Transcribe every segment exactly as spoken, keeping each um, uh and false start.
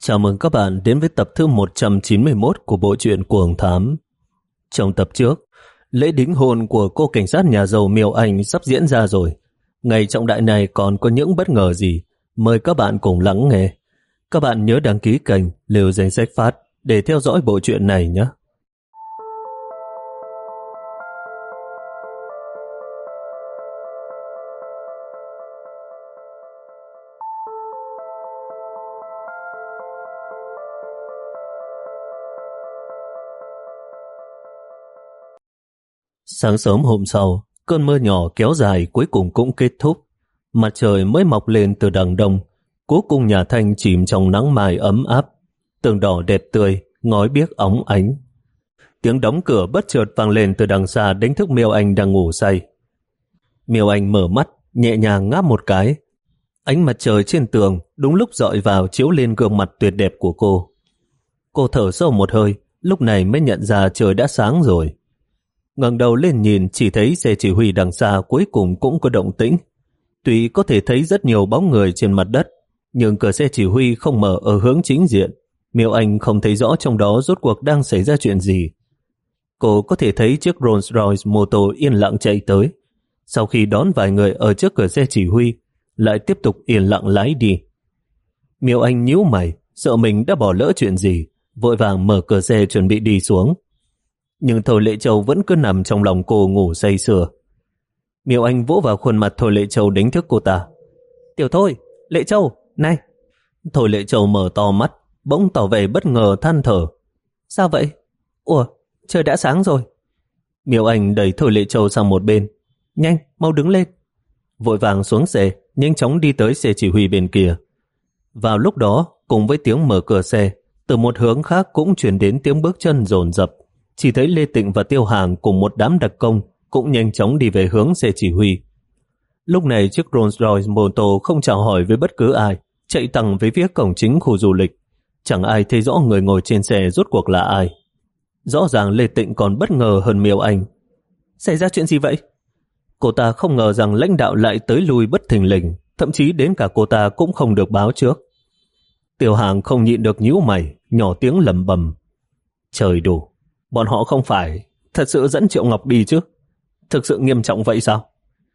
Chào mừng các bạn đến với tập thứ một trăm chín mươi mốt của bộ truyện Cuồng Thám. Trong tập trước, lễ đính hôn của cô cảnh sát nhà giàu Miêu Anh sắp diễn ra rồi. Ngày trọng đại này còn có những bất ngờ gì? Mời các bạn cùng lắng nghe. Các bạn nhớ đăng ký kênh Liều Danh Sách Phát để theo dõi bộ truyện này nhé. Sáng sớm hôm sau, cơn mưa nhỏ kéo dài cuối cùng cũng kết thúc. Mặt trời mới mọc lên từ đằng đông, cuối cùng nhà Thanh chìm trong nắng mai ấm áp. Tường đỏ đẹp tươi, ngói biếc óng ánh. Tiếng đóng cửa bất chợt vang lên từ đằng xa đánh thức Miêu Anh đang ngủ say. Miêu Anh mở mắt, nhẹ nhàng ngáp một cái. Ánh mặt trời trên tường đúng lúc dọi vào chiếu lên gương mặt tuyệt đẹp của cô. Cô thở sâu một hơi, lúc này mới nhận ra trời đã sáng rồi. Ngẩng đầu lên nhìn chỉ thấy xe chỉ huy đằng xa cuối cùng cũng có động tĩnh. Tuy có thể thấy rất nhiều bóng người trên mặt đất, nhưng cửa xe chỉ huy không mở ở hướng chính diện. Miêu Anh không thấy rõ trong đó rốt cuộc đang xảy ra chuyện gì. Cô có thể thấy chiếc Rolls Royce mô tô yên lặng chạy tới. Sau khi đón vài người ở trước cửa xe chỉ huy, lại tiếp tục yên lặng lái đi. Miêu Anh nhíu mày, sợ mình đã bỏ lỡ chuyện gì, vội vàng mở cửa xe chuẩn bị đi xuống. Nhưng Thôi Lệ Châu vẫn cứ nằm trong lòng cô ngủ say sưa. Miêu Anh vỗ vào khuôn mặt Thôi Lệ Châu đánh thức cô ta. Tiểu Thôi, Lệ Châu, này. Thôi Lệ Châu mở to mắt, bỗng tỏ vẻ bất ngờ than thở. Sao vậy? Ủa, trời đã sáng rồi. Miêu Anh đẩy Thôi Lệ Châu sang một bên. Nhanh, mau đứng lên. Vội vàng xuống xe, nhanh chóng đi tới xe chỉ huy bên kia. Vào lúc đó, cùng với tiếng mở cửa xe, từ một hướng khác cũng truyền đến tiếng bước chân dồn dập. Chỉ thấy Lê Tịnh và Tiêu Hàng cùng một đám đặc công cũng nhanh chóng đi về hướng xe chỉ huy. Lúc này chiếc Rolls Royce mô tô không chào hỏi với bất cứ ai, chạy thẳng về phía cổng chính khu du lịch. Chẳng ai thấy rõ người ngồi trên xe rốt cuộc là ai. Rõ ràng Lê Tịnh còn bất ngờ hơn Miêu Anh. Xảy ra chuyện gì vậy? Cô ta không ngờ rằng lãnh đạo lại tới lui bất thình lình, thậm chí đến cả cô ta cũng không được báo trước. Tiêu Hàng không nhịn được nhíu mày, nhỏ tiếng lẩm bẩm. Trời đủ, bọn họ không phải thật sự dẫn Triệu Ngọc đi chứ? Thực sự nghiêm trọng vậy sao?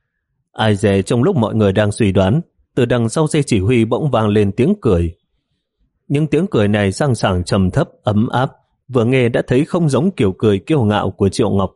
Ai dè trong lúc mọi người đang suy đoán, từ đằng sau xe chỉ huy bỗng vang lên tiếng cười. Nhưng tiếng cười này sang sảng trầm thấp, ấm áp, vừa nghe đã thấy không giống kiểu cười kiêu ngạo của Triệu Ngọc.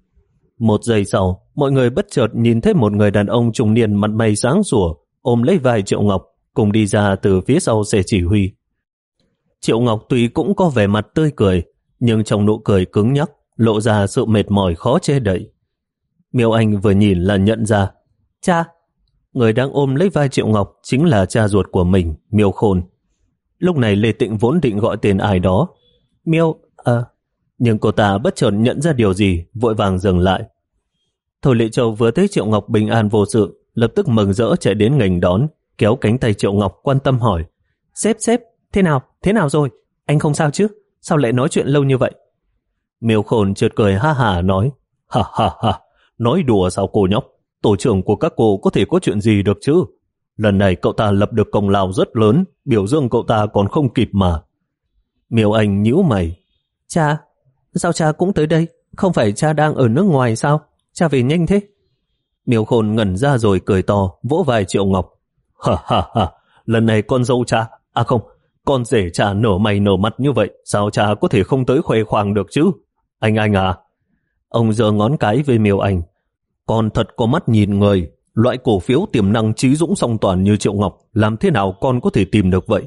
Một giây sau, mọi người bất chợt nhìn thấy một người đàn ông trung niên mặt mày sáng sủa, ôm lấy vai Triệu Ngọc, cùng đi ra từ phía sau xe chỉ huy. Triệu Ngọc tuy cũng có vẻ mặt tươi cười, nhưng trong nụ cười cứng nhắc, lộ ra sự mệt mỏi khó che đậy. Miêu Anh vừa nhìn là nhận ra, cha, người đang ôm lấy vai Triệu Ngọc chính là cha ruột của mình, Miêu Khôn. Lúc này Lê Tịnh vốn định gọi tên ai đó. Miêu, à, nhưng cô ta bất chợt nhận ra điều gì, vội vàng dừng lại. Thôi Lệ Châu vừa thấy Triệu Ngọc bình an vô sự, lập tức mừng rỡ chạy đến nghênh đón, kéo cánh tay Triệu Ngọc quan tâm hỏi. Sếp, sếp, thế nào, thế nào rồi? Anh không sao chứ? Sao lại nói chuyện lâu như vậy? Miêu Khôn chợt cười ha hả nói. Ha ha ha, nói đùa sao cô nhóc? Tổ trưởng của các cô có thể có chuyện gì được chứ? Lần này cậu ta lập được công lao rất lớn, biểu dương cậu ta còn không kịp mà. Miêu Anh nhíu mày. Cha, sao cha cũng tới đây? Không phải cha đang ở nước ngoài sao? Cha về nhanh thế. Miêu Khôn ngẩn ra rồi cười to, vỗ vai Triệu Ngọc. Ha ha ha, lần này con dâu cha, à không, con rể cha nở mày nở mặt như vậy, sao cha có thể không tới khoe khoang được chứ? Anh anh à? Ông giơ ngón cái với Miêu Anh. Con thật có mắt nhìn người, loại cổ phiếu tiềm năng trí dũng song toàn như Triệu Ngọc, làm thế nào con có thể tìm được vậy?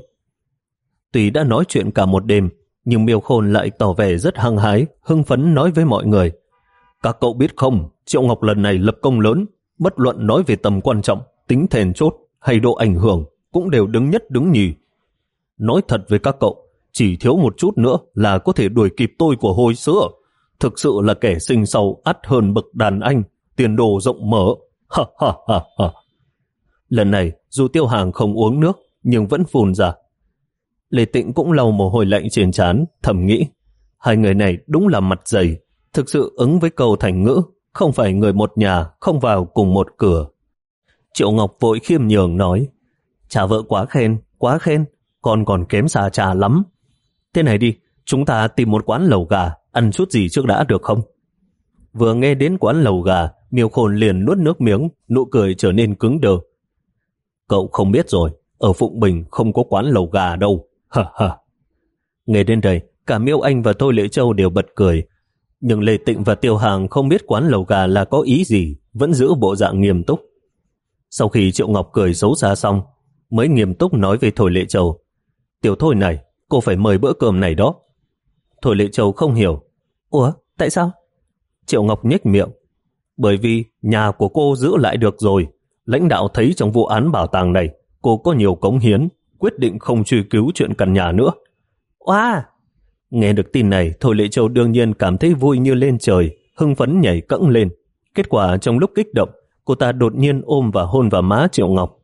Tuy đã nói chuyện cả một đêm, nhưng Miêu Khôn lại tỏ vẻ rất hăng hái, hưng phấn nói với mọi người. Các cậu biết không, Triệu Ngọc lần này lập công lớn, bất luận nói về tầm quan trọng, tính thèn chốt hay độ ảnh hưởng, cũng đều đứng nhất đứng nhì. Nói thật với các cậu, chỉ thiếu một chút nữa là có thể đuổi kịp tôi của hồi xưa. Thực sự là kẻ sinh sau ắt hơn bậc đàn anh, tiền đồ rộng mở. Ha ha ha ha. Lần này, dù Tiêu Hàng không uống nước, nhưng vẫn phun ra. Lê Tịnh cũng lau mồ hôi lạnh trên trán, thầm nghĩ. Hai người này đúng là mặt dày, thực sự ứng với câu thành ngữ, không phải người một nhà, không vào cùng một cửa. Triệu Ngọc vội khiêm nhường nói. Cha vợ quá khen, quá khen. con còn kém xa cha lắm. Thế này đi, chúng ta tìm một quán lẩu gà, ăn chút gì trước đã được không? Vừa nghe đến quán lẩu gà, Miêu Khôn liền nuốt nước miếng, nụ cười trở nên cứng đờ. Cậu không biết rồi, ở Phụng Bình không có quán lẩu gà đâu. Hả hả. Nghe đến đây, cả Miêu Anh và Thôi Lệ Châu đều bật cười. Nhưng Lê Tịnh và Tiêu Hàng không biết quán lẩu gà là có ý gì, vẫn giữ bộ dạng nghiêm túc. Sau khi Triệu Ngọc cười xấu xa xong, mới nghiêm túc nói với Thôi Lệ Châu. Tiểu Thôi này, cô phải mời bữa cơm này đó. Thôi Lệ Châu không hiểu. Ủa, tại sao? Triệu Ngọc nhếch miệng. Bởi vì nhà của cô giữ lại được rồi. Lãnh đạo thấy trong vụ án bảo tàng này cô có nhiều cống hiến, quyết định không truy cứu chuyện căn nhà nữa. Wow! Nghe được tin này, Thôi Lệ Châu đương nhiên cảm thấy vui như lên trời, hưng phấn nhảy cẫng lên. Kết quả trong lúc kích động, cô ta đột nhiên ôm và hôn vào má Triệu Ngọc.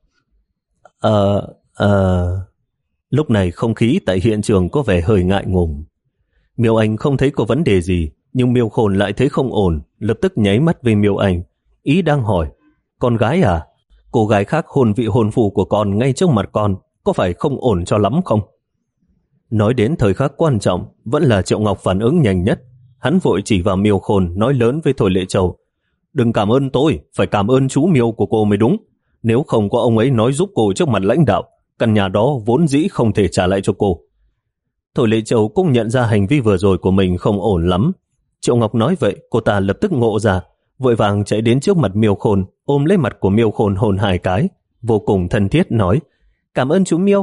Ờ, ờ... Lúc này không khí tại hiện trường có vẻ hơi ngại ngùng. Miêu Anh không thấy có vấn đề gì, nhưng Miêu Khôn lại thấy không ổn, lập tức nháy mắt với Miêu Anh. Ý đang hỏi, con gái à? Cô gái khác hôn vị hôn phu của con ngay trước mặt con, có phải không ổn cho lắm không? Nói đến thời khắc quan trọng, vẫn là Triệu Ngọc phản ứng nhanh nhất. Hắn vội chỉ vào Miêu Khôn nói lớn với Thôi Lệ Châu. Đừng cảm ơn tôi, phải cảm ơn chú Miêu của cô mới đúng. Nếu không có ông ấy nói giúp cô trước mặt lãnh đạo, căn nhà đó vốn dĩ không thể trả lại cho cô. Thôi Lệ Châu cũng nhận ra hành vi vừa rồi của mình không ổn lắm. Triệu Ngọc nói vậy, cô ta lập tức ngộ ra, vội vàng chạy đến trước mặt Miêu Khôn, ôm lấy mặt của Miêu Khôn hôn hai cái, vô cùng thân thiết nói, cảm ơn chú Miêu.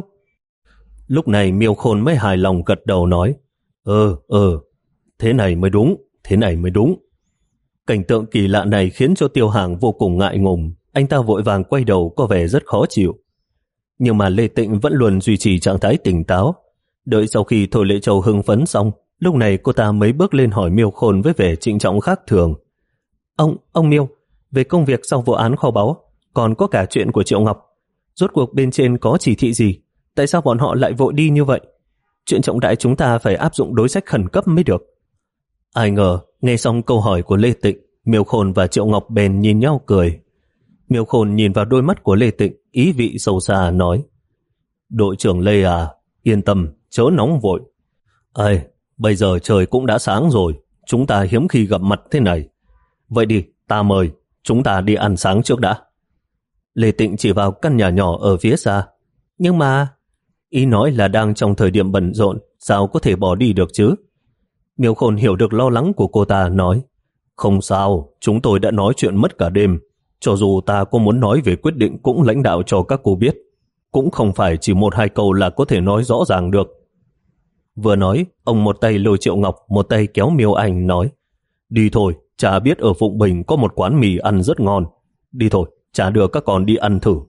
Lúc này Miêu Khôn mới hài lòng gật đầu nói, ờ, ờ, thế này mới đúng, thế này mới đúng. Cảnh tượng kỳ lạ này khiến cho Tiêu Hàng vô cùng ngại ngùng, anh ta vội vàng quay đầu có vẻ rất khó chịu. Nhưng mà Lê Tịnh vẫn luôn duy trì trạng thái tỉnh táo. Đợi sau khi Thôi Lệ Châu hưng phấn xong, lúc này cô ta mới bước lên hỏi Miêu Khôn với vẻ trịnh trọng khác thường. Ông, ông Miêu, về công việc sau vụ án kho báu, còn có cả chuyện của Triệu Ngọc. Rốt cuộc bên trên có chỉ thị gì? Tại sao bọn họ lại vội đi như vậy? Chuyện trọng đại chúng ta phải áp dụng đối sách khẩn cấp mới được. Ai ngờ, nghe xong câu hỏi của Lê Tịnh, Miêu Khôn và Triệu Ngọc bèn nhìn nhau cười. Miêu Khôn nhìn vào đôi mắt của Lê Tịnh, ý vị sâu xa nói, đội trưởng Lê à, yên tâm, chớ nóng vội. Ê, bây giờ trời cũng đã sáng rồi, chúng ta hiếm khi gặp mặt thế này. Vậy đi, ta mời, chúng ta đi ăn sáng trước đã. Lê Tịnh chỉ vào căn nhà nhỏ ở phía xa. Nhưng mà, ý nói là đang trong thời điểm bận rộn, sao có thể bỏ đi được chứ? Miêu Khôn hiểu được lo lắng của cô ta, nói, không sao, chúng tôi đã nói chuyện mất cả đêm. Cho dù ta có muốn nói về quyết định cũng lãnh đạo cho các cô biết. Cũng không phải chỉ một hai câu là có thể nói rõ ràng được. Vừa nói, ông một tay lôi Triệu Ngọc, một tay kéo Miêu Anh nói, đi thôi, cha biết ở Phụng Bình có một quán mì ăn rất ngon. Đi thôi, cha đưa các con đi ăn thử.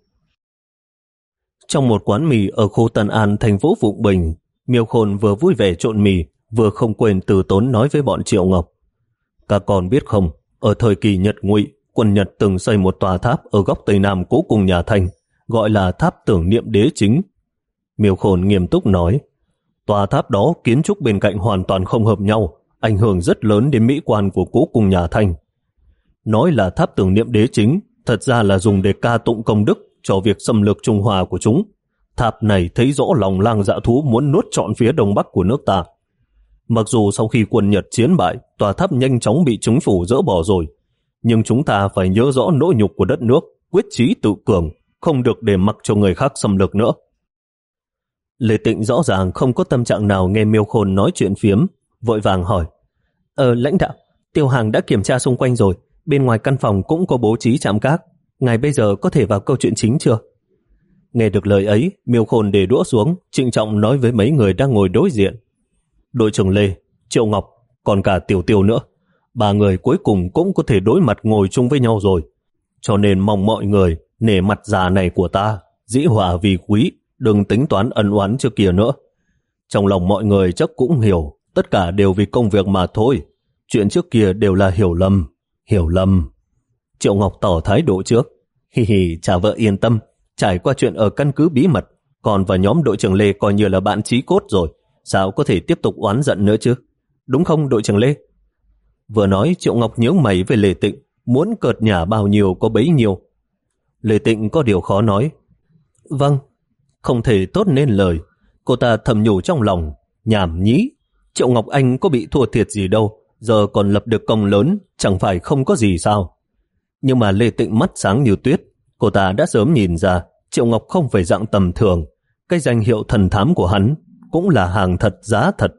Trong một quán mì ở khu Tân An, thành phố Phụng Bình, Miêu Khôn vừa vui vẻ trộn mì, vừa không quên từ tốn nói với bọn Triệu Ngọc. Các con biết không, ở thời kỳ Nhật Ngụy, quân Nhật từng xây một tòa tháp ở góc Tây Nam cố cung nhà Thanh, gọi là tháp tưởng niệm đế chính. Miêu Khôn nghiêm túc nói, tòa tháp đó kiến trúc bên cạnh hoàn toàn không hợp nhau, ảnh hưởng rất lớn đến mỹ quan của cố cung nhà Thanh. Nói là tháp tưởng niệm đế chính, thật ra là dùng để ca tụng công đức cho việc xâm lược Trung Hoa của chúng. Tháp này thấy rõ lòng lang dạ thú muốn nuốt trọn phía đông bắc của nước ta. Mặc dù sau khi quân Nhật chiến bại, tòa tháp nhanh chóng bị chính phủ dỡ bỏ rồi, nhưng chúng ta phải nhớ rõ nỗi nhục của đất nước, quyết chí tự cường, không được để mặc cho người khác xâm lược nữa. Lê Tịnh rõ ràng không có tâm trạng nào nghe Miêu Khôn nói chuyện phiếm, vội vàng hỏi, Ờ, lãnh đạo, Tiêu Hàng đã kiểm tra xung quanh rồi, bên ngoài căn phòng cũng có bố trí trạm gác, ngài bây giờ có thể vào câu chuyện chính chưa? Nghe được lời ấy, Miêu Khôn để đũa xuống, trịnh trọng nói với mấy người đang ngồi đối diện. Đội trưởng Lê, Triệu Ngọc, còn cả Tiểu Tiêu nữa, ba người cuối cùng cũng có thể đối mặt ngồi chung với nhau rồi. Cho nên mong mọi người nể mặt già này của ta, dĩ hòa vì quý, đừng tính toán ân oán trước kia nữa. Trong lòng mọi người chắc cũng hiểu, tất cả đều vì công việc mà thôi. Chuyện trước kia đều là hiểu lầm, hiểu lầm. Triệu Ngọc tỏ thái độ trước. Hi hi, cha vợ yên tâm, trải qua chuyện ở căn cứ bí mật, còn và nhóm đội trưởng Lê coi như là bạn chí cốt rồi, sao có thể tiếp tục oán giận nữa chứ? Đúng không đội trưởng Lê? Vừa nói, Triệu Ngọc nhướng mày về Lê Tịnh, muốn cợt nhả bao nhiêu có bấy nhiêu. Lê Tịnh có điều khó nói. Vâng, không thể tốt nên lời. Cô ta thầm nhủ trong lòng, nhảm nhí, Triệu Ngọc Anh có bị thua thiệt gì đâu, giờ còn lập được công lớn, chẳng phải không có gì sao. Nhưng mà Lê Tịnh mắt sáng như tuyết, cô ta đã sớm nhìn ra Triệu Ngọc không phải dạng tầm thường, cái danh hiệu thần thám của hắn cũng là hàng thật giá thật.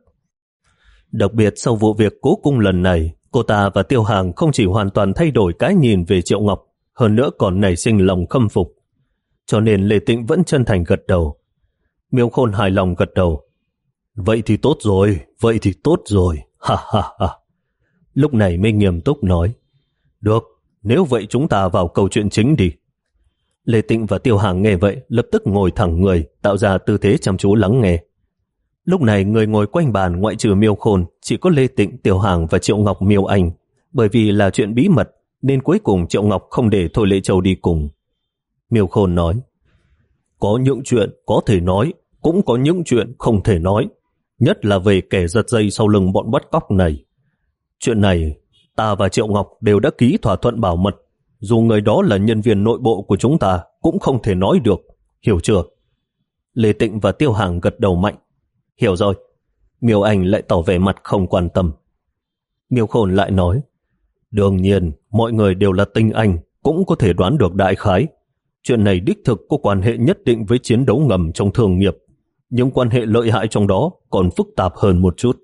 Đặc biệt sau vụ việc Cố Cung lần này, cô ta và Tiêu Hàng không chỉ hoàn toàn thay đổi cái nhìn về Triệu Ngọc, hơn nữa còn nảy sinh lòng khâm phục. Cho nên Lê Tịnh vẫn chân thành gật đầu. Miêu Khôn hài lòng gật đầu. Vậy thì tốt rồi, vậy thì tốt rồi, ha ha ha. Lúc này mới nghiêm túc nói. Được, nếu vậy chúng ta vào câu chuyện chính đi. Lê Tịnh và Tiêu Hàng nghe vậy lập tức ngồi thẳng người, tạo ra tư thế chăm chú lắng nghe. Lúc này người ngồi quanh bàn ngoại trừ Miêu Khôn chỉ có Lê Tịnh, Tiêu Hàng và Triệu Ngọc Miêu Anh. Bởi vì là chuyện bí mật nên cuối cùng Triệu Ngọc không để Thôi Lệ Châu đi cùng. Miêu Khôn nói, có những chuyện có thể nói, cũng có những chuyện không thể nói, nhất là về kẻ giật dây sau lưng bọn bắt cóc này. Chuyện này ta và Triệu Ngọc đều đã ký thỏa thuận bảo mật, dù người đó là nhân viên nội bộ của chúng ta cũng không thể nói được, hiểu chưa? Lê Tịnh và Tiêu Hàng gật đầu mạnh. Hiểu rồi. Miêu Anh lại tỏ vẻ mặt không quan tâm. Miêu Khôn lại nói, đương nhiên mọi người đều là tinh anh, cũng có thể đoán được đại khái. Chuyện này đích thực có quan hệ nhất định với chiến đấu ngầm trong thương nghiệp, nhưng quan hệ lợi hại trong đó còn phức tạp hơn một chút.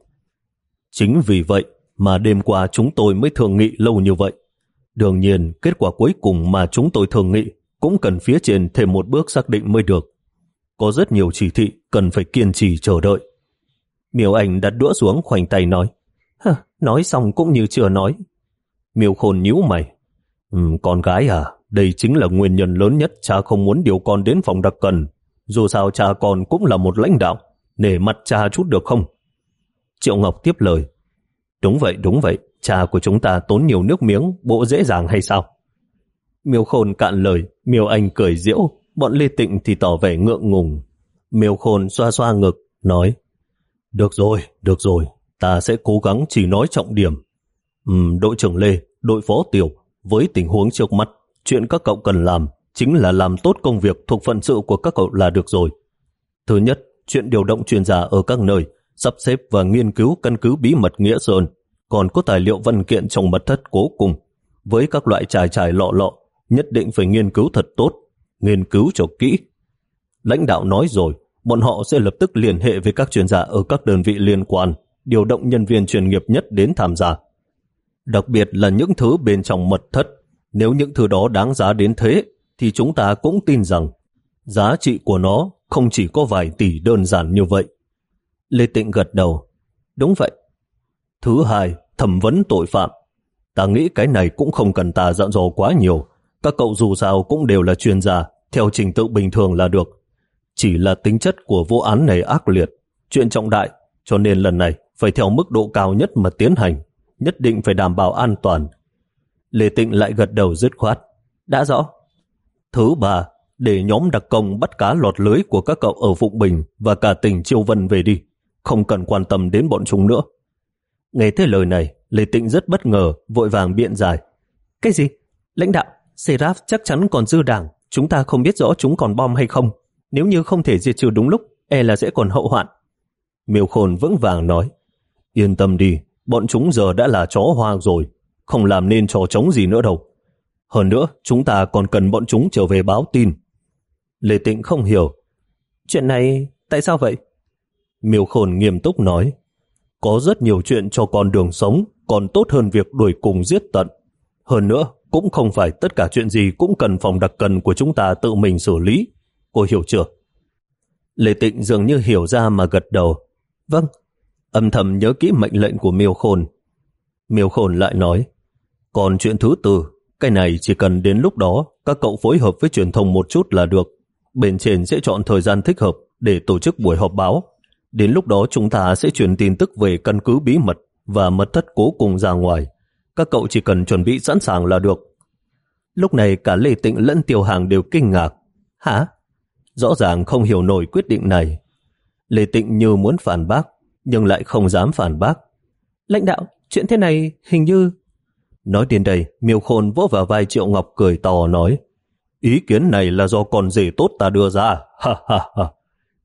Chính vì vậy mà đêm qua chúng tôi mới thương nghị lâu như vậy. Đương nhiên, kết quả cuối cùng mà chúng tôi thương nghị cũng cần phía trên thêm một bước xác định mới được. Có rất nhiều chỉ thị cần phải kiên trì chờ đợi. Miêu Anh đặt đũa xuống khoanh tay nói, Hơ, nói xong cũng như chưa nói. Miêu Khôn nhíu mày. Ừ, con gái à, đây chính là nguyên nhân lớn nhất cha không muốn điều con đến phòng đặc cần. Dù sao cha con cũng là một lãnh đạo, nể mặt cha chút được không? Triệu Ngọc tiếp lời, đúng vậy, đúng vậy, cha của chúng ta tốn nhiều nước miếng, bộ dễ dàng hay sao? Miêu Khôn cạn lời, Miêu Anh cười giễu, bọn Lê Tịnh thì tỏ vẻ ngượng ngùng. Miêu Khôn xoa xoa ngực, nói, được rồi, được rồi, ta sẽ cố gắng chỉ nói trọng điểm. Ừm, đội trưởng Lê, đội phó Tiểu, với tình huống trước mắt, chuyện các cậu cần làm chính là làm tốt công việc thuộc phận sự của các cậu là được rồi. Thứ nhất, chuyện điều động chuyên gia ở các nơi, sắp xếp và nghiên cứu căn cứ bí mật Nghĩa Sơn, còn có tài liệu văn kiện trong mật thất Cố Cung, với các loại trải trải lọ lọ, nhất định phải nghiên cứu thật tốt, nghiên cứu cho kỹ. Lãnh đạo nói rồi, bọn họ sẽ lập tức liên hệ với các chuyên gia ở các đơn vị liên quan, điều động nhân viên chuyên nghiệp nhất đến tham gia. Đặc biệt là những thứ bên trong mật thất, nếu những thứ đó đáng giá đến thế, thì chúng ta cũng tin rằng giá trị của nó không chỉ có vài tỷ đơn giản như vậy. Lê Tịnh gật đầu. Đúng vậy. Thứ hai, thẩm vấn tội phạm. Ta nghĩ cái này cũng không cần ta dặn dò quá nhiều. Các cậu dù sao cũng đều là chuyên gia, theo trình tự bình thường là được. Chỉ là tính chất của vụ án này ác liệt, chuyện trọng đại, cho nên lần này phải theo mức độ cao nhất mà tiến hành, nhất định phải đảm bảo an toàn. Lê Tịnh lại gật đầu dứt khoát. Đã rõ. Thứ ba, để nhóm đặc công bắt cá lọt lưới của các cậu ở Phụng Bình và cả tỉnh Chiêu Vân về đi, không cần quan tâm đến bọn chúng nữa. Nghe thấy lời này, Lê Tịnh rất bất ngờ, vội vàng biện giải. Cái gì? Lãnh đạo, Seraph chắc chắn còn dư đảng, chúng ta không biết rõ chúng còn bom hay không. Nếu như không thể diệt trừ đúng lúc, e là sẽ còn hậu hoạn. Miêu Khôn vững vàng nói, yên tâm đi, bọn chúng giờ đã là chó hoang rồi, không làm nên trò trống gì nữa đâu. Hơn nữa, chúng ta còn cần bọn chúng trở về báo tin. Lê Tịnh không hiểu. Chuyện này, tại sao vậy? Miêu Khôn nghiêm túc nói, có rất nhiều chuyện cho con đường sống, còn tốt hơn việc đuổi cùng giết tận. Hơn nữa, cũng không phải tất cả chuyện gì cũng cần phòng đặc cần của chúng ta tự mình xử lý. Cô hiểu chưa? Lê Tịnh dường như hiểu ra mà gật đầu. Vâng, âm thầm nhớ kỹ mệnh lệnh của Miêu Khôn. Miêu Khôn lại nói, còn chuyện thứ tư, cái này chỉ cần đến lúc đó các cậu phối hợp với truyền thông một chút là được. Bên trên sẽ chọn thời gian thích hợp để tổ chức buổi họp báo. Đến lúc đó chúng ta sẽ truyền tin tức về căn cứ bí mật và mật thất Cố Cung ra ngoài. Các cậu chỉ cần chuẩn bị sẵn sàng là được. Lúc này cả Lê Tịnh lẫn Tiêu Hàng đều kinh ngạc. Hả? Rõ ràng không hiểu nổi quyết định này. Lê Tịnh như muốn phản bác, nhưng lại không dám phản bác. Lãnh đạo, chuyện thế này hình như... Nói đến đây, Miêu Khôn vỗ vào vai Triệu Ngọc cười to nói, ý kiến này là do con rể tốt ta đưa ra. Ha ha ha.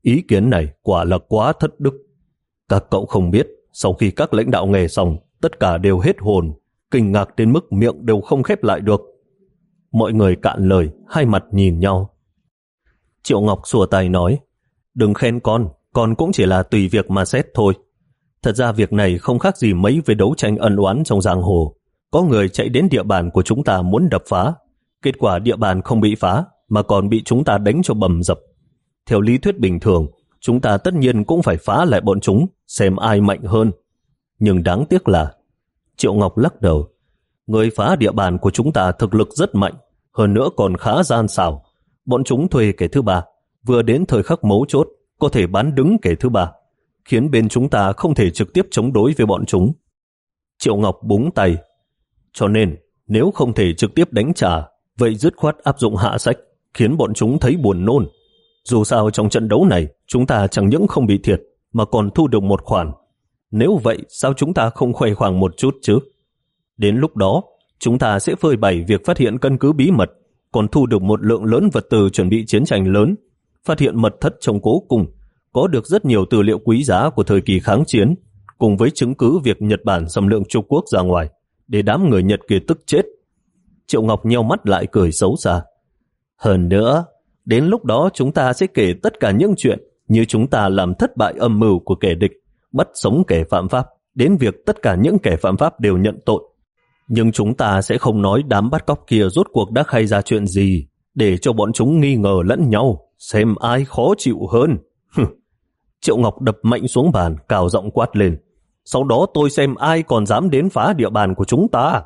Ý kiến này quả là quá thất đức. Các cậu không biết, sau khi các lãnh đạo nghe xong, tất cả đều hết hồn, kinh ngạc đến mức miệng đều không khép lại được. Mọi người cạn lời, hai mặt nhìn nhau. Triệu Ngọc xua tay nói, đừng khen con, con cũng chỉ là tùy việc mà xét thôi. Thật ra việc này không khác gì mấy với đấu tranh ân oán trong giang hồ. Có người chạy đến địa bàn của chúng ta muốn đập phá, kết quả địa bàn không bị phá mà còn bị chúng ta đánh cho bầm dập. Theo lý thuyết bình thường, chúng ta tất nhiên cũng phải phá lại bọn chúng, xem ai mạnh hơn. Nhưng đáng tiếc là, Triệu Ngọc lắc đầu, người phá địa bàn của chúng ta thực lực rất mạnh, hơn nữa còn khá gian xảo. Bọn chúng thuê kẻ thứ ba, vừa đến thời khắc mấu chốt, có thể bán đứng kẻ thứ ba, khiến bên chúng ta không thể trực tiếp chống đối với bọn chúng. Triệu Ngọc búng tay, cho nên nếu không thể trực tiếp đánh trả, vậy dứt khoát áp dụng hạ sách, khiến bọn chúng thấy buồn nôn. Dù sao trong trận đấu này, chúng ta chẳng những không bị thiệt, mà còn thu được một khoản. Nếu vậy, sao chúng ta không khoe khoang một chút chứ? Đến lúc đó, chúng ta sẽ phơi bày việc phát hiện căn cứ bí mật, còn thu được một lượng lớn vật tư chuẩn bị chiến tranh lớn, phát hiện mật thất trong cố cung, có được rất nhiều tư liệu quý giá của thời kỳ kháng chiến, cùng với chứng cứ việc Nhật Bản xâm lược Trung Quốc ra ngoài, để đám người Nhật kia tức chết. Triệu Ngọc nheo mắt lại cười xấu xa. Hơn nữa, đến lúc đó chúng ta sẽ kể tất cả những chuyện như chúng ta làm thất bại âm mưu của kẻ địch, bắt sống kẻ phạm pháp, đến việc tất cả những kẻ phạm pháp đều nhận tội. Nhưng chúng ta sẽ không nói đám bắt cóc kia rốt cuộc đã khai ra chuyện gì, để cho bọn chúng nghi ngờ lẫn nhau, xem ai khó chịu hơn. Triệu Ngọc đập mạnh xuống bàn, cào giọng quát lên. Sau đó tôi xem ai còn dám đến phá địa bàn của chúng ta.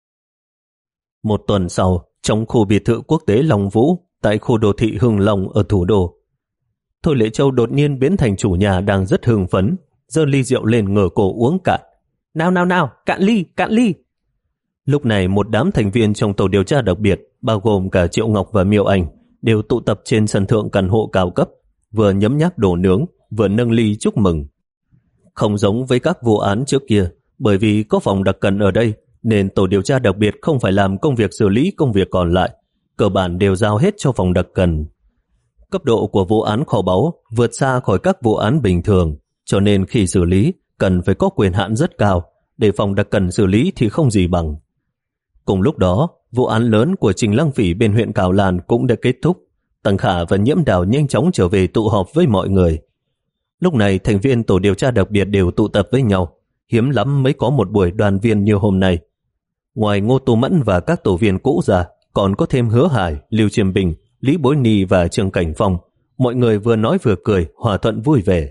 Một tuần sau, trong khu biệt thự quốc tế Long Vũ, tại khu đô thị Hưng Long ở thủ đô, Thôi Lệ Châu đột nhiên biến thành chủ nhà đang rất hưng phấn, giơ ly rượu lên ngửa cổ uống cạn. Nào nào nào, cạn ly, cạn ly. Lúc này một đám thành viên trong tổ điều tra đặc biệt, bao gồm cả Triệu Ngọc và Miêu Anh, đều tụ tập trên sân thượng căn hộ cao cấp, vừa nhấm nháp đồ nướng, vừa nâng ly chúc mừng. Không giống với các vụ án trước kia, bởi vì có phòng đặc cần ở đây, nên tổ điều tra đặc biệt không phải làm công việc xử lý công việc còn lại, cơ bản đều giao hết cho phòng đặc cần. Cấp độ của vụ án kho báu vượt xa khỏi các vụ án bình thường, cho nên khi xử lý cần phải có quyền hạn rất cao, để phòng đặc cần xử lý thì không gì bằng. Cùng lúc đó, vụ án lớn của Trình Lăng Phỉ bên huyện Cào Lan cũng đã kết thúc. Tăng Khả và Nhiễm Đào nhanh chóng trở về tụ họp với mọi người. Lúc này thành viên tổ điều tra đặc biệt đều tụ tập với nhau, hiếm lắm mới có một buổi đoàn viên như hôm nay. Ngoài Ngô Tô Mẫn và các tổ viên cũ ra, còn có thêm Hứa Hải, Lưu Chiêm Bình, Lý Bối Ni và Trương Cảnh Phong. Mọi người vừa nói vừa cười, hòa thuận vui vẻ.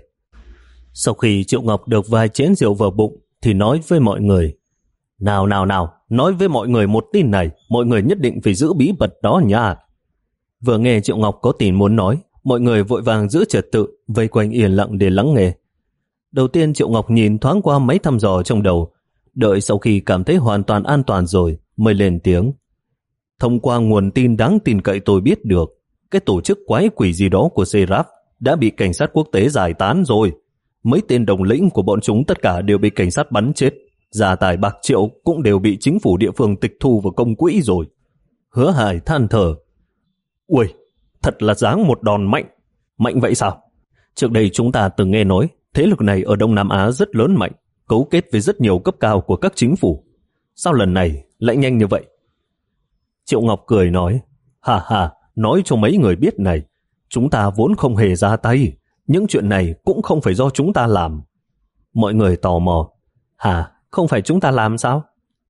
Sau khi Triệu Ngọc được vài chén rượu vào bụng thì nói với mọi người, nào nào nào, nói với mọi người một tin này, mọi người nhất định phải giữ bí mật đó nha. Vừa nghe Triệu Ngọc có tin muốn nói, mọi người vội vàng giữ trật tự, vây quanh yên lặng để lắng nghe. Đầu tiên Triệu Ngọc nhìn thoáng qua máy thăm dò trong đầu, đợi sau khi cảm thấy hoàn toàn an toàn rồi mới lên tiếng. Thông qua nguồn tin đáng tin cậy tôi biết được, cái tổ chức quái quỷ gì đó của Seraph đã bị cảnh sát quốc tế giải tán rồi. Mấy tên đồng lĩnh của bọn chúng tất cả đều bị cảnh sát bắn chết, gia tài bạc triệu cũng đều bị chính phủ địa phương tịch thu vào công quỹ rồi. Hứa Hải than thở. Ui, thật là dáng một đòn mạnh. Mạnh vậy sao? Trước đây chúng ta từng nghe nói thế lực này ở Đông Nam Á rất lớn mạnh, cấu kết với rất nhiều cấp cao của các chính phủ. Sao lần này lại nhanh như vậy? Triệu Ngọc cười nói, hà hà, nói cho mấy người biết này, chúng ta vốn không hề ra tay, những chuyện này cũng không phải do chúng ta làm. Mọi người tò mò, hả, không phải chúng ta làm sao?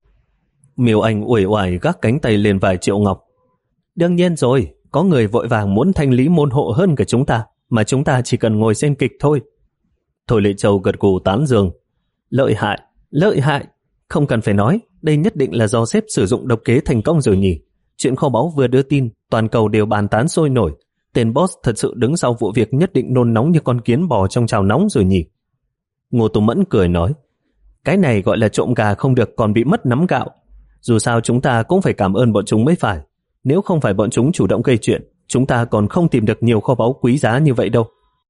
Miêu Anh uể oải gác cánh tay lên vai Triệu Ngọc. Đương nhiên rồi, có người vội vàng muốn thanh lý môn hộ hơn cả chúng ta, mà chúng ta chỉ cần ngồi xem kịch thôi. Thôi Lệ Châu gật gù tán dương. Lợi hại, lợi hại, không cần phải nói, đây nhất định là do sếp sử dụng độc kế thành công rồi nhỉ. Chuyện kho báu vừa đưa tin, toàn cầu đều bàn tán sôi nổi. Tên boss thật sự đứng sau vụ việc nhất định nôn nóng như con kiến bò trong chảo nóng rồi nhỉ. Ngô Tú Mẫn cười nói, cái này gọi là trộm gà không được còn bị mất nắm gạo. Dù sao chúng ta cũng phải cảm ơn bọn chúng mới phải. Nếu không phải bọn chúng chủ động gây chuyện, chúng ta còn không tìm được nhiều kho báu quý giá như vậy đâu.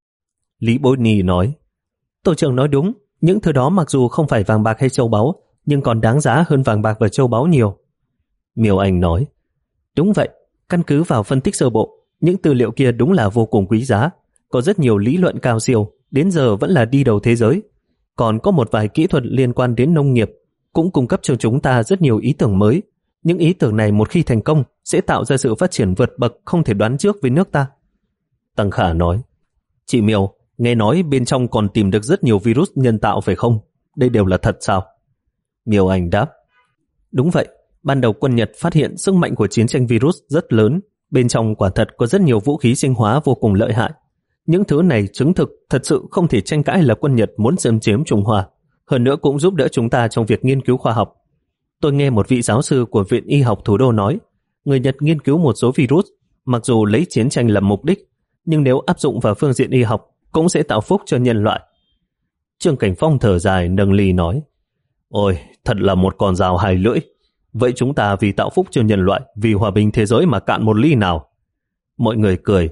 Lý Bối Ni nói, tổ trưởng nói đúng, những thứ đó mặc dù không phải vàng bạc hay châu báu, nhưng còn đáng giá hơn vàng bạc và châu báu nhiều. Miêu Anh nói, đúng vậy, căn cứ vào phân tích sơ bộ, những tư liệu kia đúng là vô cùng quý giá, có rất nhiều lý luận cao siêu, đến giờ vẫn là đi đầu thế giới. Còn có một vài kỹ thuật liên quan đến nông nghiệp, cũng cung cấp cho chúng ta rất nhiều ý tưởng mới. Những ý tưởng này một khi thành công sẽ tạo ra sự phát triển vượt bậc không thể đoán trước với nước ta. Tăng Khả nói, chị Miêu, nghe nói bên trong còn tìm được rất nhiều virus nhân tạo phải không? Đây đều là thật sao? Miêu Anh đáp, đúng vậy. Ban đầu quân Nhật phát hiện sức mạnh của chiến tranh virus rất lớn. Bên trong quả thật có rất nhiều vũ khí sinh hóa vô cùng lợi hại. Những thứ này chứng thực thật sự không thể tranh cãi là quân Nhật muốn xâm chiếm Trung Hoa. Hơn nữa cũng giúp đỡ chúng ta trong việc nghiên cứu khoa học. Tôi nghe một vị giáo sư của Viện Y học Thủ đô nói, người Nhật nghiên cứu một số virus, mặc dù lấy chiến tranh làm mục đích, nhưng nếu áp dụng vào phương diện y học, cũng sẽ tạo phúc cho nhân loại. Trương Cảnh Phong thở dài nâng ly nói, ôi, thật là một con dao hai lưỡi. Vậy chúng ta vì tạo phúc cho nhân loại, vì hòa bình thế giới mà cạn một ly nào? Mọi người cười,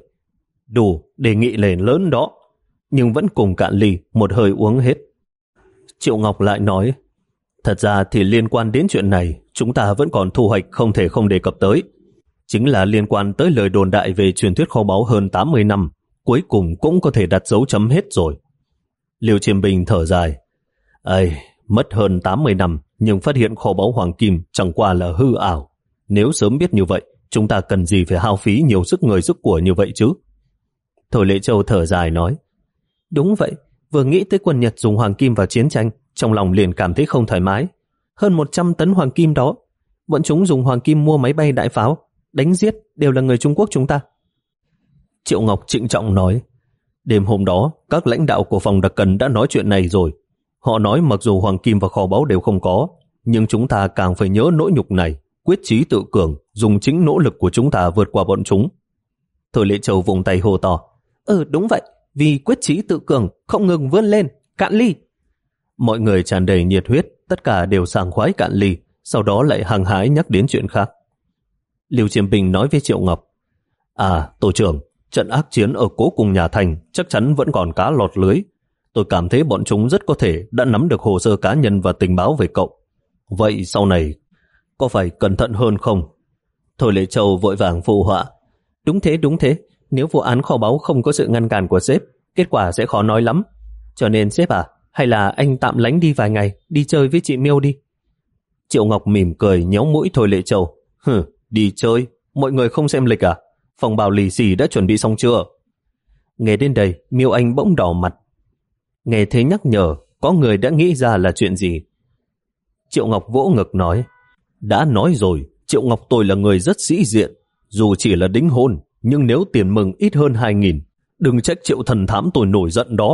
đủ, đề nghị lên lớn đó, nhưng vẫn cùng cạn ly, một hơi uống hết. Triệu Ngọc lại nói, thật ra thì liên quan đến chuyện này, chúng ta vẫn còn thu hoạch không thể không đề cập tới. Chính là liên quan tới lời đồn đại về truyền thuyết kho báu hơn tám mươi năm, cuối cùng cũng có thể đặt dấu chấm hết rồi. Liêu Chiêm Bình thở dài, ây, mất hơn tám mươi năm, nhưng phát hiện kho báu hoàng kim chẳng qua là hư ảo. Nếu sớm biết như vậy, chúng ta cần gì phải hao phí nhiều sức người sức của như vậy chứ? Thôi Lệ Châu thở dài nói, đúng vậy, vừa nghĩ tới quân Nhật dùng hoàng kim vào chiến tranh, trong lòng liền cảm thấy không thoải mái. Hơn một trăm tấn hoàng kim đó, bọn chúng dùng hoàng kim mua máy bay đại pháo, đánh giết đều là người Trung Quốc chúng ta. Triệu Ngọc trịnh trọng nói, đêm hôm đó, các lãnh đạo của phòng đặc cần đã nói chuyện này rồi. Họ nói mặc dù hoàng kim và kho báu đều không có, nhưng chúng ta càng phải nhớ nỗi nhục này, quyết chí tự cường, dùng chính nỗ lực của chúng ta vượt qua bọn chúng. Thôi Lệ Châu vùng tay hô to, ừ đúng vậy, vì quyết chí tự cường, không ngừng vươn lên, cạn ly. Mọi người tràn đầy nhiệt huyết, tất cả đều sảng khoái cạn ly, sau đó lại hăng hái nhắc đến chuyện khác. Liêu Chiêm Bình nói với Triệu Ngọc, à, tổ trưởng, trận ác chiến ở Cố Cung Nhà Thành chắc chắn vẫn còn cá lọt lưới. Tôi cảm thấy bọn chúng rất có thể đã nắm được hồ sơ cá nhân và tình báo về cậu. Vậy sau này có phải cẩn thận hơn không? Thôi Lệ Châu vội vàng phụ họa, đúng thế đúng thế, nếu vụ án kho báu không có sự ngăn cản của sếp, kết quả sẽ khó nói lắm. Cho nên sếp à, hay là anh tạm lánh đi vài ngày, đi chơi với chị Miêu đi. Triệu Ngọc mỉm cười nhéo mũi Thôi Lệ Châu, hừ, đi chơi, mọi người không xem lịch à? Phòng bào lì xì đã chuẩn bị xong chưa? Nghe đến đây, Miêu Anh bỗng đỏ mặt. Nghe thế nhắc nhở, có người đã nghĩ ra là chuyện gì. Triệu Ngọc vỗ ngực nói, đã nói rồi, Triệu Ngọc tôi là người rất sĩ diện, dù chỉ là đính hôn, nhưng nếu tiền mừng ít hơn hai nghìn, đừng trách Triệu thần thám tôi nổi giận đó.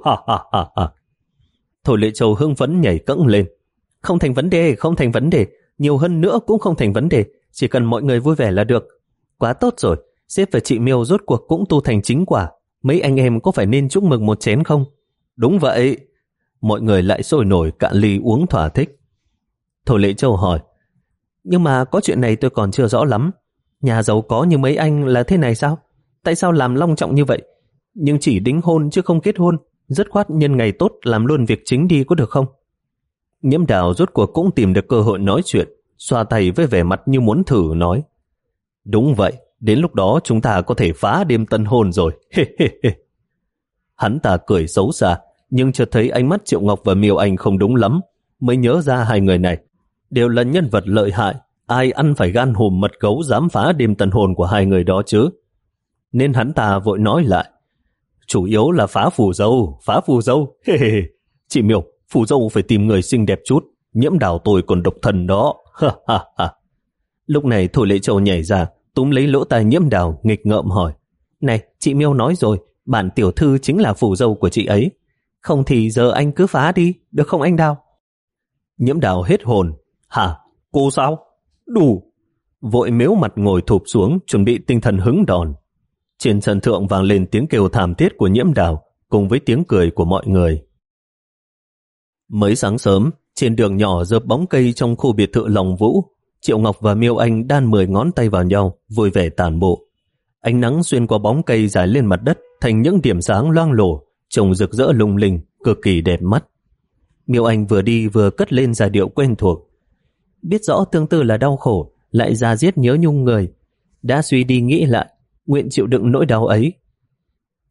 Thôi Lệ Châu hưng phấn nhảy cẫng lên, không thành vấn đề, không thành vấn đề, nhiều hơn nữa cũng không thành vấn đề, chỉ cần mọi người vui vẻ là được. Quá tốt rồi, sếp và chị Miêu rốt cuộc cũng tu thành chính quả, mấy anh em có phải nên chúc mừng một chén không? Đúng vậy. Mọi người lại sôi nổi cạn ly uống thỏa thích. Thôi Lệ Châu hỏi, nhưng mà có chuyện này tôi còn chưa rõ lắm. Nhà giàu có như mấy anh là thế này sao? Tại sao làm long trọng như vậy? Nhưng chỉ đính hôn chứ không kết hôn, dứt khoát nhân ngày tốt làm luôn việc chính đi có được không? Nhiễm Đào rốt cuộc cũng tìm được cơ hội nói chuyện, xoa tay với vẻ mặt như muốn thử nói, đúng vậy, đến lúc đó chúng ta có thể phá đêm tân hôn rồi. Hắn ta cười xấu xa, nhưng chợt thấy ánh mắt Triệu Ngọc và Miêu Anh không đúng lắm, mới nhớ ra hai người này đều là nhân vật lợi hại, ai ăn phải gan hùm mật gấu dám phá đêm tân hôn của hai người đó chứ. Nên hắn ta vội nói lại, chủ yếu là phá phù dâu, phá phù dâu. Chị Miêu, phù dâu phải tìm người xinh đẹp chút, Nhiễm Đào tôi còn độc thân đó. Lúc này Thôi Lệ Châu nhảy ra, túm lấy lỗ tai Nhiễm Đào, nghịch ngợm hỏi, này, chị Miêu nói rồi, bản tiểu thư chính là phù dâu của chị ấy. Không thì giờ anh cứ phá đi, được không anh Đào? Nhiễm Đào hết hồn, hả, cô sao? Đủ! Vội mếu mặt ngồi thụp xuống, chuẩn bị tinh thần hứng đòn. Trên sân thượng vang lên tiếng kêu thảm thiết của Nhiễm Đào, cùng với tiếng cười của mọi người. Mới sáng sớm, trên đường nhỏ dợp bóng cây trong khu biệt thự Long Vũ, Triệu Ngọc và Miêu Anh đan mười ngón tay vào nhau, vui vẻ tản bộ. Ánh nắng xuyên qua bóng cây dài lên mặt đất thành những điểm sáng loang lổ, trông rực rỡ lung linh, cực kỳ đẹp mắt. Miêu Anh vừa đi vừa cất lên giai điệu quen thuộc. Biết rõ tương tư là đau khổ, lại ra giết nhớ nhung người. Đã suy đi nghĩ lại, nguyện chịu đựng nỗi đau ấy.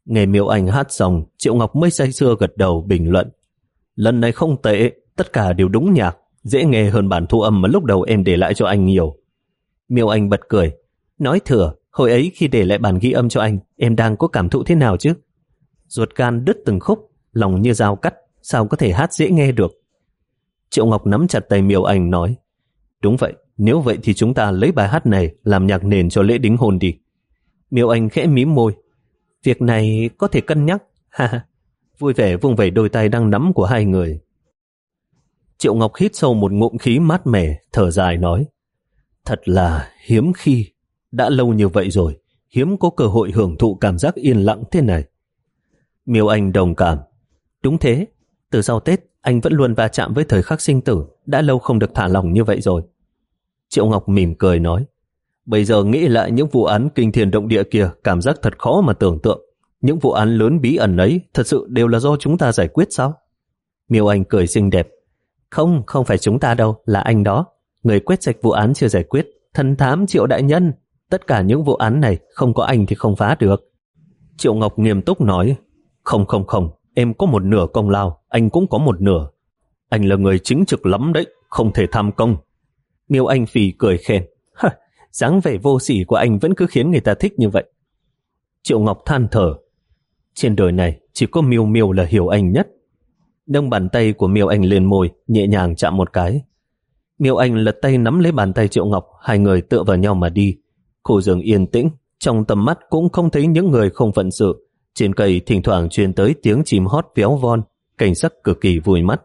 Nghe Miêu Anh hát xong, Triệu Ngọc mới say sưa gật đầu bình luận. Lần này không tệ, tất cả đều đúng nhạc, dễ nghe hơn bản thu âm mà lúc đầu em để lại cho anh nhiều. Miêu Anh bật cười. Nói thừa, hồi ấy khi để lại bản ghi âm cho anh, em đang có cảm thụ thế nào chứ? Ruột gan đứt từng khúc, lòng như dao cắt, sao có thể hát dễ nghe được? Triệu Ngọc nắm chặt tay Miêu Anh nói. Đúng vậy, nếu vậy thì chúng ta lấy bài hát này làm nhạc nền cho lễ đính hôn đi. Miêu Anh khẽ mím môi. Việc này có thể cân nhắc. Ha ha. Vui vẻ vung vẩy đôi tay đang nắm của hai người. Triệu Ngọc hít sâu một ngụm khí mát mẻ, thở dài nói. Thật là hiếm khi, đã lâu như vậy rồi, hiếm có cơ hội hưởng thụ cảm giác yên lặng thế này. Miêu Anh đồng cảm. Đúng thế, từ sau Tết anh vẫn luôn va chạm với thời khắc sinh tử, đã lâu không được thả lỏng như vậy rồi. Triệu Ngọc mỉm cười nói. Bây giờ nghĩ lại những vụ án kinh thiên động địa kia, cảm giác thật khó mà tưởng tượng. Những vụ án lớn bí ẩn ấy thật sự đều là do chúng ta giải quyết sao? Miêu Anh cười xinh đẹp. Không, không phải chúng ta đâu, là anh đó. Người quét sạch vụ án chưa giải quyết. Thần thám Triệu đại nhân. Tất cả những vụ án này không có anh thì không phá được. Triệu Ngọc nghiêm túc nói. Không không không, em có một nửa công lao, anh cũng có một nửa. Anh là người chính trực lắm đấy, không thể tham công. Miêu Anh phì cười khen. Dáng vẻ vô sỉ của anh vẫn cứ khiến người ta thích như vậy. Triệu Ngọc than thở. Trên đời này chỉ có Miêu Miêu là hiểu anh nhất. Nâng bàn tay của Miêu Anh lên môi, nhẹ nhàng chạm một cái. Miêu Anh lật tay nắm lấy bàn tay Triệu Ngọc, hai người tựa vào nhau mà đi. Khu rừng yên tĩnh, trong tầm mắt cũng không thấy những người không phận sự. Trên cây thỉnh thoảng truyền tới tiếng chim hót véo von, cảnh sắc cực kỳ vui mắt.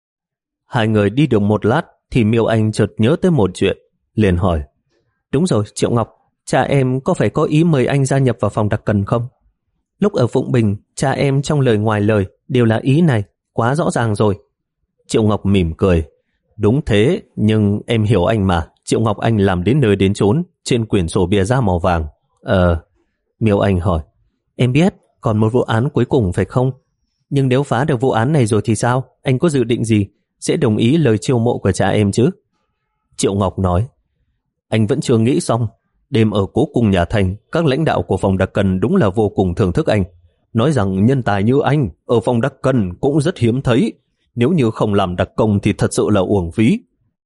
Hai người đi được một lát thì Miêu Anh chợt nhớ tới một chuyện, liền hỏi. Đúng rồi, Triệu Ngọc, cha em có phải có ý mời anh gia nhập vào phòng đặc cần không? Lúc ở Phụng Bình, cha em trong lời ngoài lời đều là ý này, quá rõ ràng rồi. Triệu Ngọc mỉm cười. Đúng thế, nhưng em hiểu anh mà, Triệu Ngọc anh làm đến nơi đến chốn, trên quyển sổ bìa da màu vàng. Ờ, Miêu Anh hỏi. Em biết, còn một vụ án cuối cùng phải không? Nhưng nếu phá được vụ án này rồi thì sao? Anh có dự định gì? Sẽ đồng ý lời chiêu mộ của cha em chứ? Triệu Ngọc nói. Anh vẫn chưa nghĩ xong. Đêm ở cố cung nhà Thành, các lãnh đạo của phòng đặc cần đúng là vô cùng thưởng thức anh. Nói rằng nhân tài như anh ở phòng đặc cần cũng rất hiếm thấy. Nếu như không làm đặc công thì thật sự là uổng phí.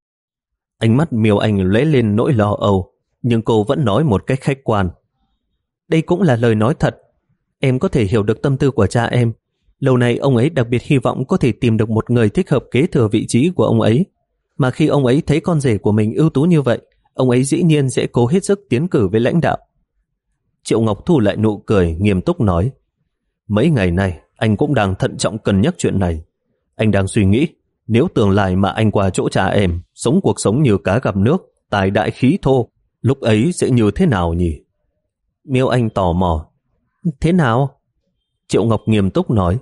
Ánh mắt Miêu Anh lóe lên nỗi lo âu, nhưng cô vẫn nói một cách khách quan. Đây cũng là lời nói thật. Em có thể hiểu được tâm tư của cha em. Lâu nay ông ấy đặc biệt hy vọng có thể tìm được một người thích hợp kế thừa vị trí của ông ấy. Mà khi ông ấy thấy con rể của mình ưu tú như vậy, ông ấy dĩ nhiên sẽ cố hết sức tiến cử với lãnh đạo. Triệu Ngọc thu lại nụ cười, nghiêm túc nói. Mấy ngày nay, anh cũng đang thận trọng cân nhắc chuyện này. Anh đang suy nghĩ, nếu tương lai mà anh qua chỗ cha em, sống cuộc sống như cá gặp nước, tài đại khí thô, lúc ấy sẽ như thế nào nhỉ? Miêu Anh tò mò. Thế nào? Triệu Ngọc nghiêm túc nói.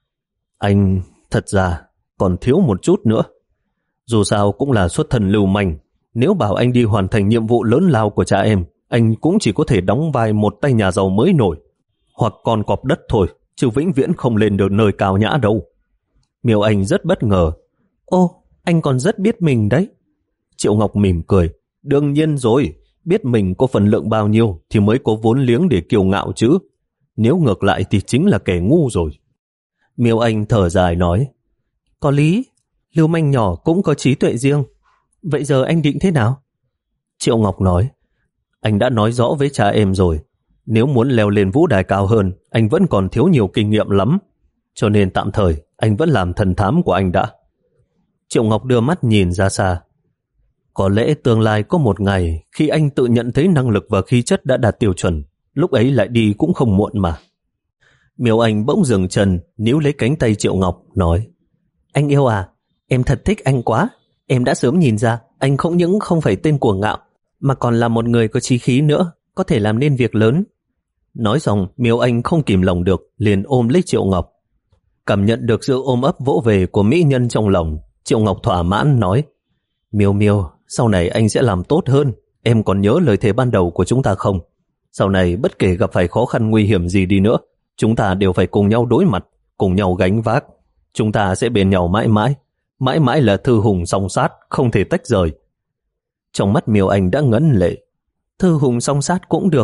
Anh thật ra còn thiếu một chút nữa. Dù sao cũng là xuất thân lưu manh. Nếu bảo anh đi hoàn thành nhiệm vụ lớn lao của cha em, anh cũng chỉ có thể đóng vai một tay nhà giàu mới nổi, hoặc con cọp đất thôi, chứ vĩnh viễn không lên được nơi cao nhã đâu. Miêu Anh rất bất ngờ. Ô, anh còn rất biết mình đấy. Triệu Ngọc mỉm cười. Đương nhiên rồi, biết mình có phần lượng bao nhiêu thì mới có vốn liếng để kiêu ngạo chứ. Nếu ngược lại thì chính là kẻ ngu rồi. Miêu Anh thở dài nói. Có lý, lưu manh nhỏ cũng có trí tuệ riêng. Vậy giờ anh định thế nào? Triệu Ngọc nói. Anh đã nói rõ với cha em rồi. Nếu muốn leo lên vũ đài cao hơn, anh vẫn còn thiếu nhiều kinh nghiệm lắm. Cho nên tạm thời, anh vẫn làm thần thám của anh đã. Triệu Ngọc đưa mắt nhìn ra xa. Có lẽ tương lai có một ngày, khi anh tự nhận thấy năng lực và khí chất đã đạt tiêu chuẩn, lúc ấy lại đi cũng không muộn mà. Miêu Anh bỗng dừng chân, níu lấy cánh tay Triệu Ngọc, nói. Anh yêu à, em thật thích anh quá. Em đã sớm nhìn ra, anh không những không phải tên cuồng ngạo, mà còn là một người có chí khí nữa, có thể làm nên việc lớn. Nói xong, Miêu Anh không kìm lòng được, liền ôm lấy Triệu Ngọc. Cảm nhận được sự ôm ấp vỗ về của mỹ nhân trong lòng, Triệu Ngọc thỏa mãn nói. Miêu Miêu, sau này anh sẽ làm tốt hơn. Em còn nhớ lời thề ban đầu của chúng ta không? Sau này bất kể gặp phải khó khăn nguy hiểm gì đi nữa, chúng ta đều phải cùng nhau đối mặt, cùng nhau gánh vác. Chúng ta sẽ bên nhau mãi mãi. Mãi mãi là thư hùng song sát, không thể tách rời. Trong mắt Miêu Anh đã ngấn lệ. Thư hùng song sát cũng được,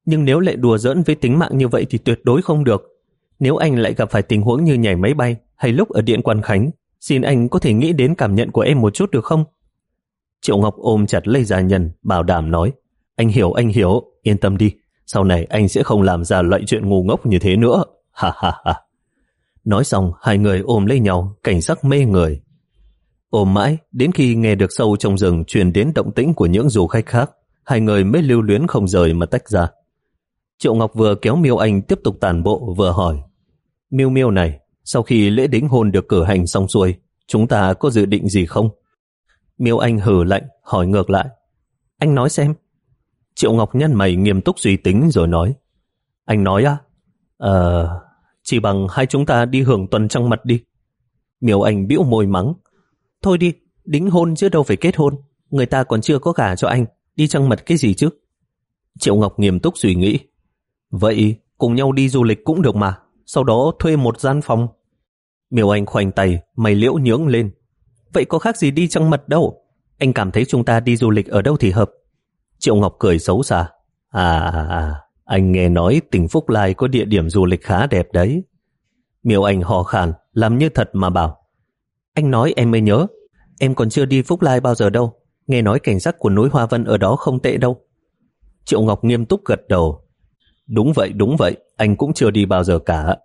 Nhưng nếu lại đùa giỡn với tính mạng như vậy thì tuyệt đối không được. Nếu anh lại gặp phải tình huống như nhảy máy bay hay lúc ở Điện Quan Khánh, xin anh có thể nghĩ đến cảm nhận của em một chút được không? Triệu Ngọc ôm chặt lấy Gia Nhân, bảo đảm nói, anh hiểu, anh hiểu, yên tâm đi, sau này anh sẽ không làm ra loại chuyện ngu ngốc như thế nữa. Ha ha ha. Nói xong, hai người ôm lấy nhau, cảnh sắc mê người. Ôm mãi, đến khi nghe được sâu trong rừng truyền đến động tĩnh của những du khách khác, hai người mới lưu luyến không rời mà tách ra. Triệu Ngọc vừa kéo Miêu Anh tiếp tục tản bộ vừa hỏi, Miêu Miêu này, sau khi lễ đính hôn được cử hành xong xuôi, chúng ta có dự định gì không? Miêu Anh hừ lạnh, hỏi ngược lại, anh nói xem. Triệu Ngọc nhăn mày nghiêm túc suy tính rồi nói, anh nói á, Ờ, chỉ bằng hai chúng ta đi hưởng tuần trăng mật đi. Miêu Anh bĩu môi mắng, thôi đi, đính hôn chứ đâu phải kết hôn, người ta còn chưa có gả cho anh, đi trăng mật cái gì chứ? Triệu Ngọc nghiêm túc suy nghĩ, vậy cùng nhau đi du lịch cũng được mà, sau đó thuê một gian phòng. Miêu Anh khoanh tay, mày liễu nhướng lên, vậy có khác gì đi trăng mật đâu, anh cảm thấy chúng ta đi du lịch ở đâu thì hợp? Triệu Ngọc cười xấu xa, à, à, à anh nghe nói tỉnh Phúc Lai có địa điểm du lịch khá đẹp đấy. Miêu Anh hò khàn, làm như thật mà bảo, anh nói em mới nhớ, em còn chưa đi Phúc Lai bao giờ đâu, nghe nói cảnh sắc của núi Hoa Vân ở đó không tệ đâu. Triệu Ngọc nghiêm túc gật đầu, đúng vậy, đúng vậy, anh cũng chưa đi bao giờ cả.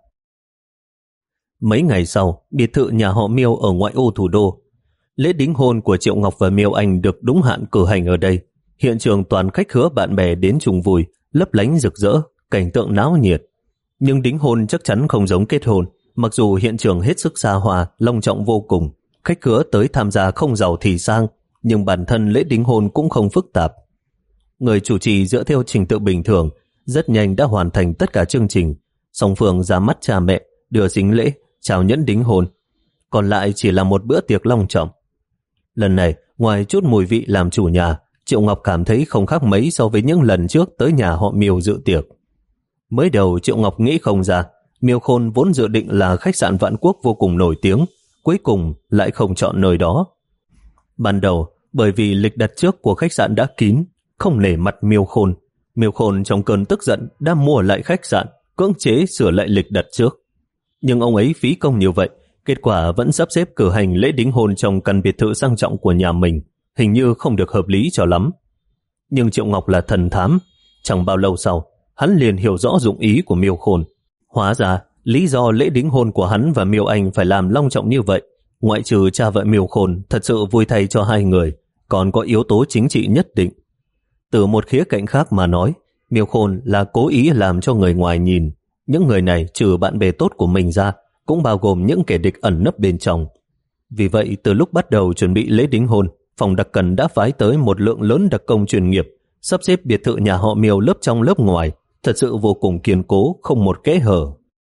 Mấy ngày sau, biệt thự nhà họ Miêu ở ngoại ô thủ đô. Lễ đính hôn của Triệu Ngọc và Miêu Anh được đúng hạn cử hành ở đây. Hiện trường toàn khách khứa bạn bè đến chung vui, lấp lánh rực rỡ, cảnh tượng náo nhiệt. Nhưng đính hôn chắc chắn không giống kết hôn, mặc dù hiện trường hết sức xa hoa, long trọng vô cùng. Khách khứa tới tham gia không giàu thì sang, nhưng bản thân lễ đính hôn cũng không phức tạp. Người chủ trì dựa theo trình tự bình thường, rất nhanh đã hoàn thành tất cả chương trình. Song phương ra mắt cha mẹ, đưa sính lễ, chào nhẫn đính hôn. Còn lại chỉ là một bữa tiệc long trọng. Lần này, ngoài chút mùi vị làm chủ nhà, Triệu Ngọc cảm thấy không khác mấy so với những lần trước tới nhà họ Miêu dự tiệc. Mới đầu Triệu Ngọc nghĩ không ra, Miêu Khôn vốn dự định là khách sạn Vạn Quốc vô cùng nổi tiếng, cuối cùng lại không chọn nơi đó. Ban đầu, bởi vì lịch đặt trước của khách sạn đã kín, không nể mặt Miêu Khôn, Miêu Khôn trong cơn tức giận đã mua lại khách sạn, cưỡng chế sửa lại lịch đặt trước. Nhưng ông ấy phí công như vậy, kết quả vẫn sắp xếp cử hành lễ đính hôn trong căn biệt thự sang trọng của nhà mình, hình như không được hợp lý cho lắm. Nhưng Triệu Ngọc là thần thám, chẳng bao lâu sau, hắn liền hiểu rõ dụng ý của Miêu Khôn. Hóa ra, lý do lễ đính hôn của hắn và Miêu Anh phải làm long trọng như vậy, ngoại trừ cha vợ Miêu Khôn thật sự vui thay cho hai người, còn có yếu tố chính trị nhất định. Từ một khía cạnh khác mà nói, Miêu Khôn là cố ý làm cho người ngoài nhìn. Những người này trừ bạn bè tốt của mình ra, cũng bao gồm những kẻ địch ẩn nấp bên trong. Vì vậy, từ lúc bắt đầu chuẩn bị lễ đính hôn, phòng đặc cần đã phái tới một lượng lớn đặc công chuyên nghiệp, sắp xếp biệt thự nhà họ Miêu lớp trong lớp ngoài, thật sự vô cùng kiên cố, không một kẽ hở.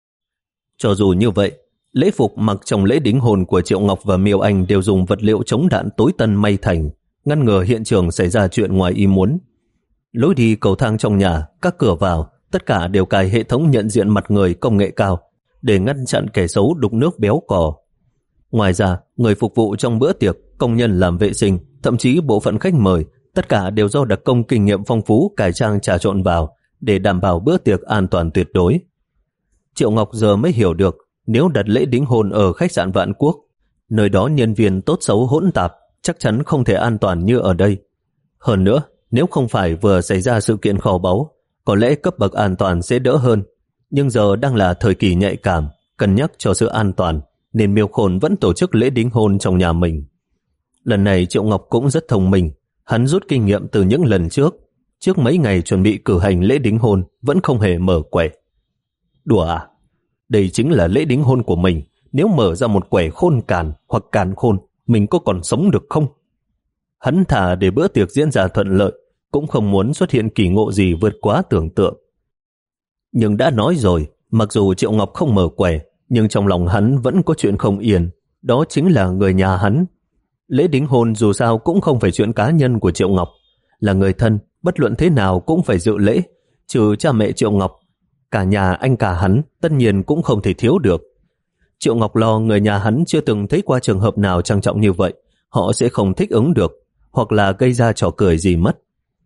Cho dù như vậy, lễ phục mặc trong lễ đính hôn của Triệu Ngọc và Miêu Anh đều dùng vật liệu chống đạn tối tân may thành, ngăn ngừa hiện trường xảy ra chuyện ngoài ý muốn. Lối đi cầu thang trong nhà, các cửa vào, tất cả đều cài hệ thống nhận diện mặt người công nghệ cao để ngăn chặn kẻ xấu đục nước béo cò. Ngoài ra, người phục vụ trong bữa tiệc, công nhân làm vệ sinh, thậm chí bộ phận khách mời, tất cả đều do đặc công kinh nghiệm phong phú cải trang trà trộn vào để đảm bảo bữa tiệc an toàn tuyệt đối. Triệu Ngọc giờ mới hiểu được, nếu đặt lễ đính hôn ở khách sạn Vạn Quốc, nơi đó nhân viên tốt xấu hỗn tạp, chắc chắn không thể an toàn như ở đây. Hơn nữa, nếu không phải vừa xảy ra sự kiện kho báu, có lẽ cấp bậc an toàn sẽ đỡ hơn. Nhưng giờ đang là thời kỳ nhạy cảm, cân nhắc cho sự an toàn, nên Miêu Khôn vẫn tổ chức lễ đính hôn trong nhà mình. Lần này Triệu Ngọc cũng rất thông minh, hắn rút kinh nghiệm từ những lần trước. Trước mấy ngày chuẩn bị cử hành lễ đính hôn, vẫn không hề mở quẻ. Đùa à? Đây chính là lễ đính hôn của mình, nếu mở ra một quẻ khôn càn hoặc càn khôn, mình có còn sống được không? Hắn thà để bữa tiệc diễn ra thuận lợi, cũng không muốn xuất hiện kỳ ngộ gì vượt quá tưởng tượng. Nhưng đã nói rồi, mặc dù Triệu Ngọc không mở quẻ, nhưng trong lòng hắn vẫn có chuyện không yên, đó chính là người nhà hắn. Lễ đính hôn dù sao cũng không phải chuyện cá nhân của Triệu Ngọc, là người thân, bất luận thế nào cũng phải dự lễ, trừ cha mẹ Triệu Ngọc. Cả nhà anh cả hắn tất nhiên cũng không thể thiếu được. Triệu Ngọc lo người nhà hắn chưa từng thấy qua trường hợp nào trang trọng như vậy, họ sẽ không thích ứng được, hoặc là gây ra trò cười gì mất.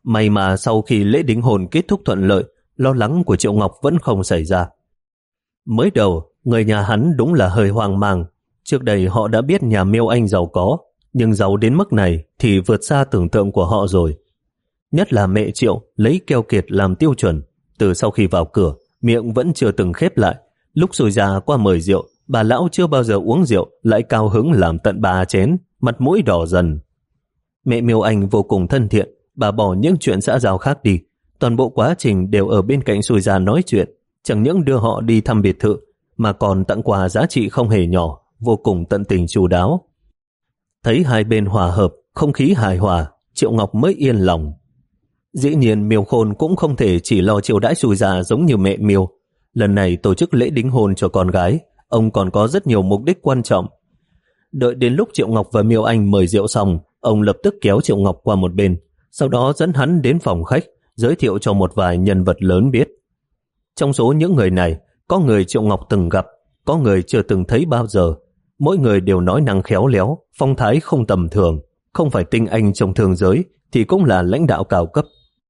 May mà sau khi lễ đính hôn kết thúc thuận lợi, lo lắng của Triệu Ngọc vẫn không xảy ra. Mới đầu, người nhà hắn đúng là hơi hoang mang. Trước đây họ đã biết nhà Miêu Anh giàu có, nhưng giàu đến mức này thì vượt xa tưởng tượng của họ rồi. Nhất là mẹ Triệu lấy keo kiệt làm tiêu chuẩn. Từ sau khi vào cửa, miệng vẫn chưa từng khép lại. Lúc xui ra qua mời rượu, bà lão chưa bao giờ uống rượu, lại cao hứng làm tận ba chén, mặt mũi đỏ dần. Mẹ Miêu Anh vô cùng thân thiện, bà bỏ những chuyện xã giao khác đi. Toàn bộ quá trình đều ở bên cạnh xui ra nói chuyện, chẳng những đưa họ đi thăm biệt thự, mà còn tặng quà giá trị không hề nhỏ, vô cùng tận tình chu đáo. Thấy hai bên hòa hợp, không khí hài hòa, Triệu Ngọc mới yên lòng. Dĩ nhiên Miêu Khôn cũng không thể chỉ lo chiêu đãi xui ra giống như mẹ Miêu. Lần này tổ chức lễ đính hôn cho con gái, ông còn có rất nhiều mục đích quan trọng. Đợi đến lúc Triệu Ngọc và Miêu Anh mời rượu xong, ông lập tức kéo Triệu Ngọc qua một bên, sau đó dẫn hắn đến phòng khách, giới thiệu cho một vài nhân vật lớn biết. Trong số những người này, có người Triệu Ngọc từng gặp, có người chưa từng thấy bao giờ. Mỗi người đều nói năng khéo léo, phong thái không tầm thường, không phải tinh anh trong thương giới thì cũng là lãnh đạo cao cấp.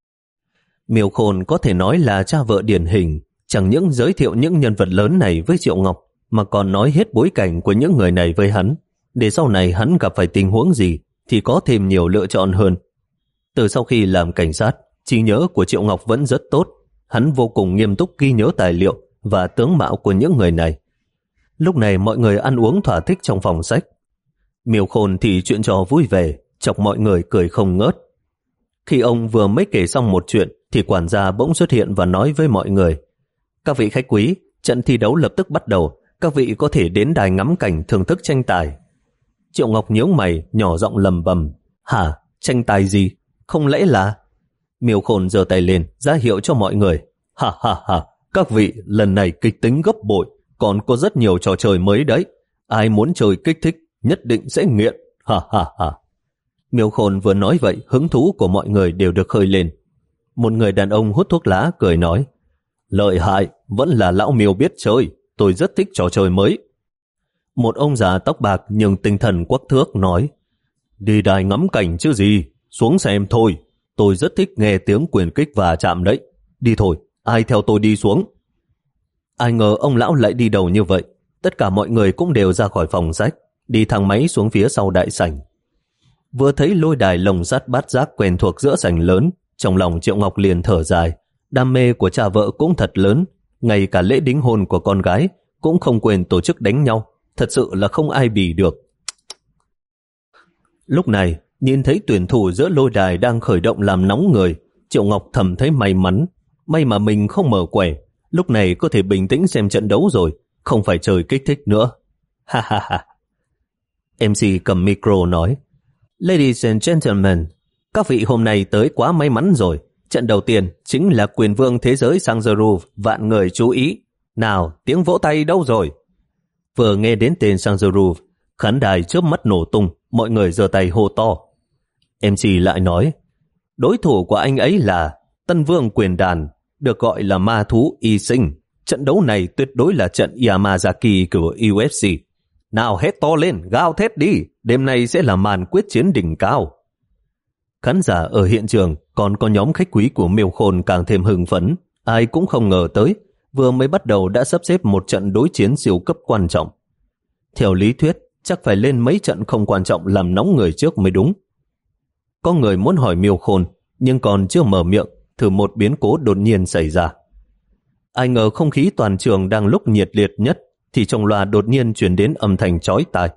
Miêu Khôn có thể nói là cha vợ điển hình, chẳng những giới thiệu những nhân vật lớn này với Triệu Ngọc, mà còn nói hết bối cảnh của những người này với hắn, để sau này hắn gặp phải tình huống gì thì có thêm nhiều lựa chọn hơn. Từ sau khi làm cảnh sát, trí nhớ của Triệu Ngọc vẫn rất tốt, hắn vô cùng nghiêm túc ghi nhớ tài liệu và tướng mạo của những người này. Lúc này mọi người ăn uống thỏa thích trong phòng sách. Miêu Khôn thì chuyện trò vui vẻ, chọc mọi người cười không ngớt. Khi ông vừa mới kể xong một chuyện thì quản gia bỗng xuất hiện và nói với mọi người: các vị khách quý, trận thi đấu lập tức bắt đầu, các vị có thể đến đài ngắm cảnh thưởng thức tranh tài. Triệu Ngọc nhíu mày, nhỏ giọng lầm bầm: hả, tranh tài gì? Không lẽ là... Miêu Khôn giơ tay lên, ra hiệu cho mọi người: ha ha ha, các vị, lần này kịch tính gấp bội, còn có rất nhiều trò chơi mới đấy. Ai muốn chơi kích thích, nhất định sẽ nghiện, ha ha ha. Miêu Khôn vừa nói vậy, hứng thú của mọi người đều được khơi lên. Một người đàn ông hút thuốc lá cười nói: lợi hại, vẫn là lão Miêu biết chơi, tôi rất thích trò chơi mới. Một ông già tóc bạc nhưng tinh thần quắc thước nói: đi đài ngắm cảnh chứ gì, xuống xem thôi, tôi rất thích nghe tiếng quyền kích và chạm đấy. Đi thôi, ai theo tôi đi xuống. Ai ngờ ông lão lại đi đầu như vậy. Tất cả mọi người cũng đều ra khỏi phòng sách, đi thang máy xuống phía sau đại sảnh. Vừa thấy lôi đài lồng sắt bát giác quen thuộc giữa sảnh lớn, trong lòng Triệu Ngọc liền thở dài. Đam mê của cha vợ cũng thật lớn, ngay cả lễ đính hôn của con gái cũng không quên tổ chức đánh nhau, thật sự là không ai bì được. Lúc này, nhìn thấy tuyển thủ giữa lôi đài đang khởi động làm nóng người, Triệu Ngọc thầm thấy may mắn, may mà mình không mở quẻ, lúc này có thể bình tĩnh xem trận đấu rồi, không phải chơi kích thích nữa. Ha ha ha. em xê cầm micro nói: Ladies and gentlemen, các vị hôm nay tới quá may mắn rồi. Trận đầu tiên chính là quyền vương thế giới Sanzaru, vạn người chú ý. Nào, tiếng vỗ tay đâu rồi? Vừa nghe đến tên Sanzaru, khán đài chớp mắt nổ tung, mọi người giơ tay hô to. em xê lại nói: đối thủ của anh ấy là Tân Vương Quyền Đàn, được gọi là ma thú y sinh. Trận đấu này tuyệt đối là trận Yamazaki của u ép xê. Nào hét to lên, gào thét đi, đêm nay sẽ là màn quyết chiến đỉnh cao. Khán giả ở hiện trường còn có nhóm khách quý của Miêu Khôn càng thêm hưng phấn, ai cũng không ngờ tới, vừa mới bắt đầu đã sắp xếp một trận đối chiến siêu cấp quan trọng. Theo lý thuyết, chắc phải lên mấy trận không quan trọng làm nóng người trước mới đúng. Có người muốn hỏi Miêu Khôn, nhưng còn chưa mở miệng, thử một biến cố đột nhiên xảy ra. Ai ngờ không khí toàn trường đang lúc nhiệt liệt nhất, thì trong loa đột nhiên truyền đến âm thanh chói tai.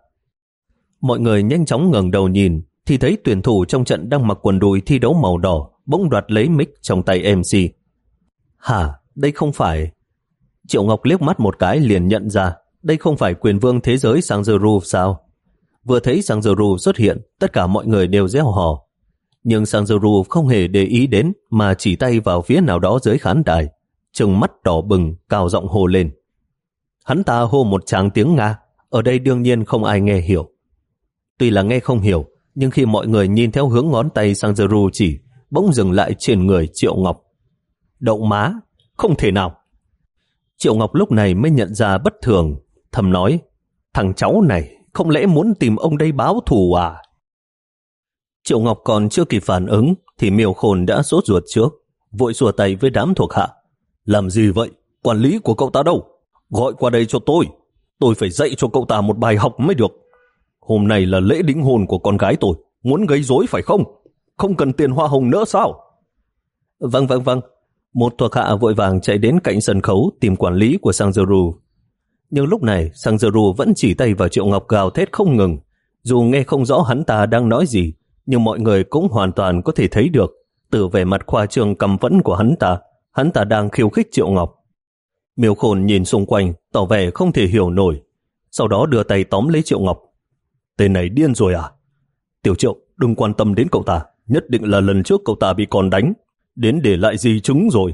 Mọi người nhanh chóng ngẩng đầu nhìn, thì thấy tuyển thủ trong trận đang mặc quần đùi thi đấu màu đỏ, bỗng đoạt lấy mic trong tay em xê. Hả, đây không phải... Triệu Ngọc liếc mắt một cái liền nhận ra, đây không phải quyền vương thế giới Sanzaru sao? Vừa thấy Sanzaru xuất hiện, tất cả mọi người đều reo hò. Nhưng Sanzaru không hề để ý đến, mà chỉ tay vào phía nào đó dưới khán đài, trừng mắt đỏ bừng, cao giọng hô lên. Hắn ta hô một tràng tiếng Nga, ở đây đương nhiên không ai nghe hiểu. Tuy là nghe không hiểu, nhưng khi mọi người nhìn theo hướng ngón tay Sanzaru chỉ, bỗng dừng lại trên người Triệu Ngọc. Đậu má, không thể nào. Triệu Ngọc lúc này mới nhận ra bất thường, thầm nói: thằng cháu này không lẽ muốn tìm ông đây báo thù à? Triệu Ngọc còn chưa kịp phản ứng thì Miêu Khôn đã sốt ruột trước, vội xua tay với đám thuộc hạ. Làm gì vậy? Quản lý của cậu ta đâu? Gọi qua đây cho tôi. Tôi phải dạy cho cậu ta một bài học mới được. Hôm nay là lễ đính hôn của con gái tôi. Muốn gây rối phải không? Không cần tiền hoa hồng nữa sao? Vâng vâng vâng. Một thuộc hạ vội vàng chạy đến cạnh sân khấu tìm quản lý của Sang Giru. Nhưng lúc này Sang Giru vẫn chỉ tay vào Triệu Ngọc gào thét không ngừng. Dù nghe không rõ hắn ta đang nói gì, nhưng mọi người cũng hoàn toàn có thể thấy được từ vẻ mặt khoa trương căm phẫn của hắn ta, hắn ta đang khiêu khích Triệu Ngọc. Miêu Khôn nhìn xung quanh, tỏ vẻ không thể hiểu nổi, sau đó đưa tay tóm lấy Triệu Ngọc. Tên này điên rồi à? Tiểu Triệu, đừng quan tâm đến cậu ta, nhất định là lần trước cậu ta bị con đánh, đến để lại di chứng rồi.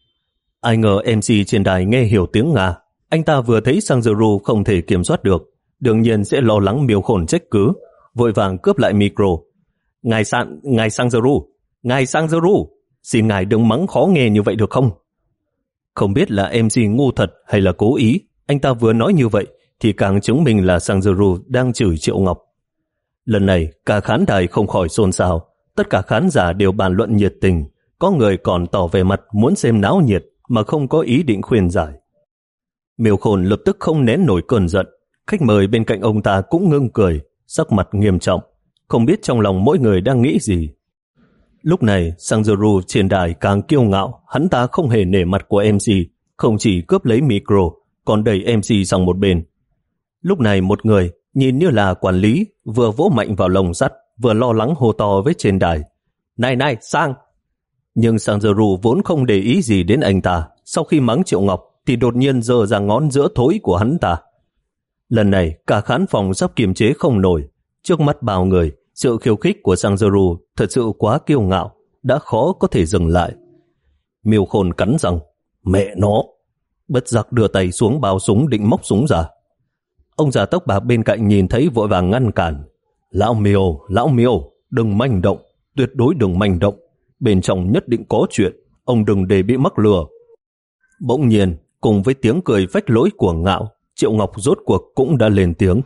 Ai ngờ em xê trên đài nghe hiểu tiếng Nga, anh ta vừa thấy Sang Giru không thể kiểm soát được, đương nhiên sẽ lo lắng Miêu Khôn trách cứ, vội vàng cướp lại micro. Ngài Sang, ngài Sang Giru, ngài Sang Giru, xin ngài đừng mắng khó nghe như vậy được không? Không biết là em xê ngu thật hay là cố ý, anh ta vừa nói như vậy thì càng chứng minh là Sang Giru đang chửi Triệu Ngọc. Lần này cả khán đài không khỏi xôn xao, tất cả khán giả đều bàn luận nhiệt tình, có người còn tỏ vẻ mặt muốn xem náo nhiệt mà không có ý định khuyên giải. Miêu Khôn lập tức không nén nổi cơn giận, khách mời bên cạnh ông ta cũng ngưng cười, sắc mặt nghiêm trọng, không biết trong lòng mỗi người đang nghĩ gì. Lúc này Sang Giru trên đài càng kiêu ngạo, hắn ta không hề nể mặt của em xê, không chỉ cướp lấy micro, còn đẩy em xê sang một bên. Lúc này một người nhìn như là quản lý vừa vỗ mạnh vào lồng sắt, vừa lo lắng hô to với trên đài. Này này, Sang! Nhưng Sang Giru vốn không để ý gì đến anh ta, sau khi mắng Triệu Ngọc thì đột nhiên giơ ra ngón giữa thối của hắn ta. Lần này cả khán phòng sắp kiềm chế không nổi, trước mắt bao người, sự khiêu khích của Sang Giru thật sự quá kiêu ngạo, đã khó có thể dừng lại. Miêu Khôn cắn răng, mẹ nó, bất giác đưa tay xuống bao súng định móc súng ra. Ông già tóc bạc bên cạnh nhìn thấy vội vàng ngăn cản. Lão Miêu, lão Miêu, đừng manh động, tuyệt đối đừng manh động, bên trong nhất định có chuyện, ông đừng để bị mắc lừa. Bỗng nhiên, cùng với tiếng cười phách lối của Ngạo, Triệu Ngọc rốt cuộc cũng đã lên tiếng.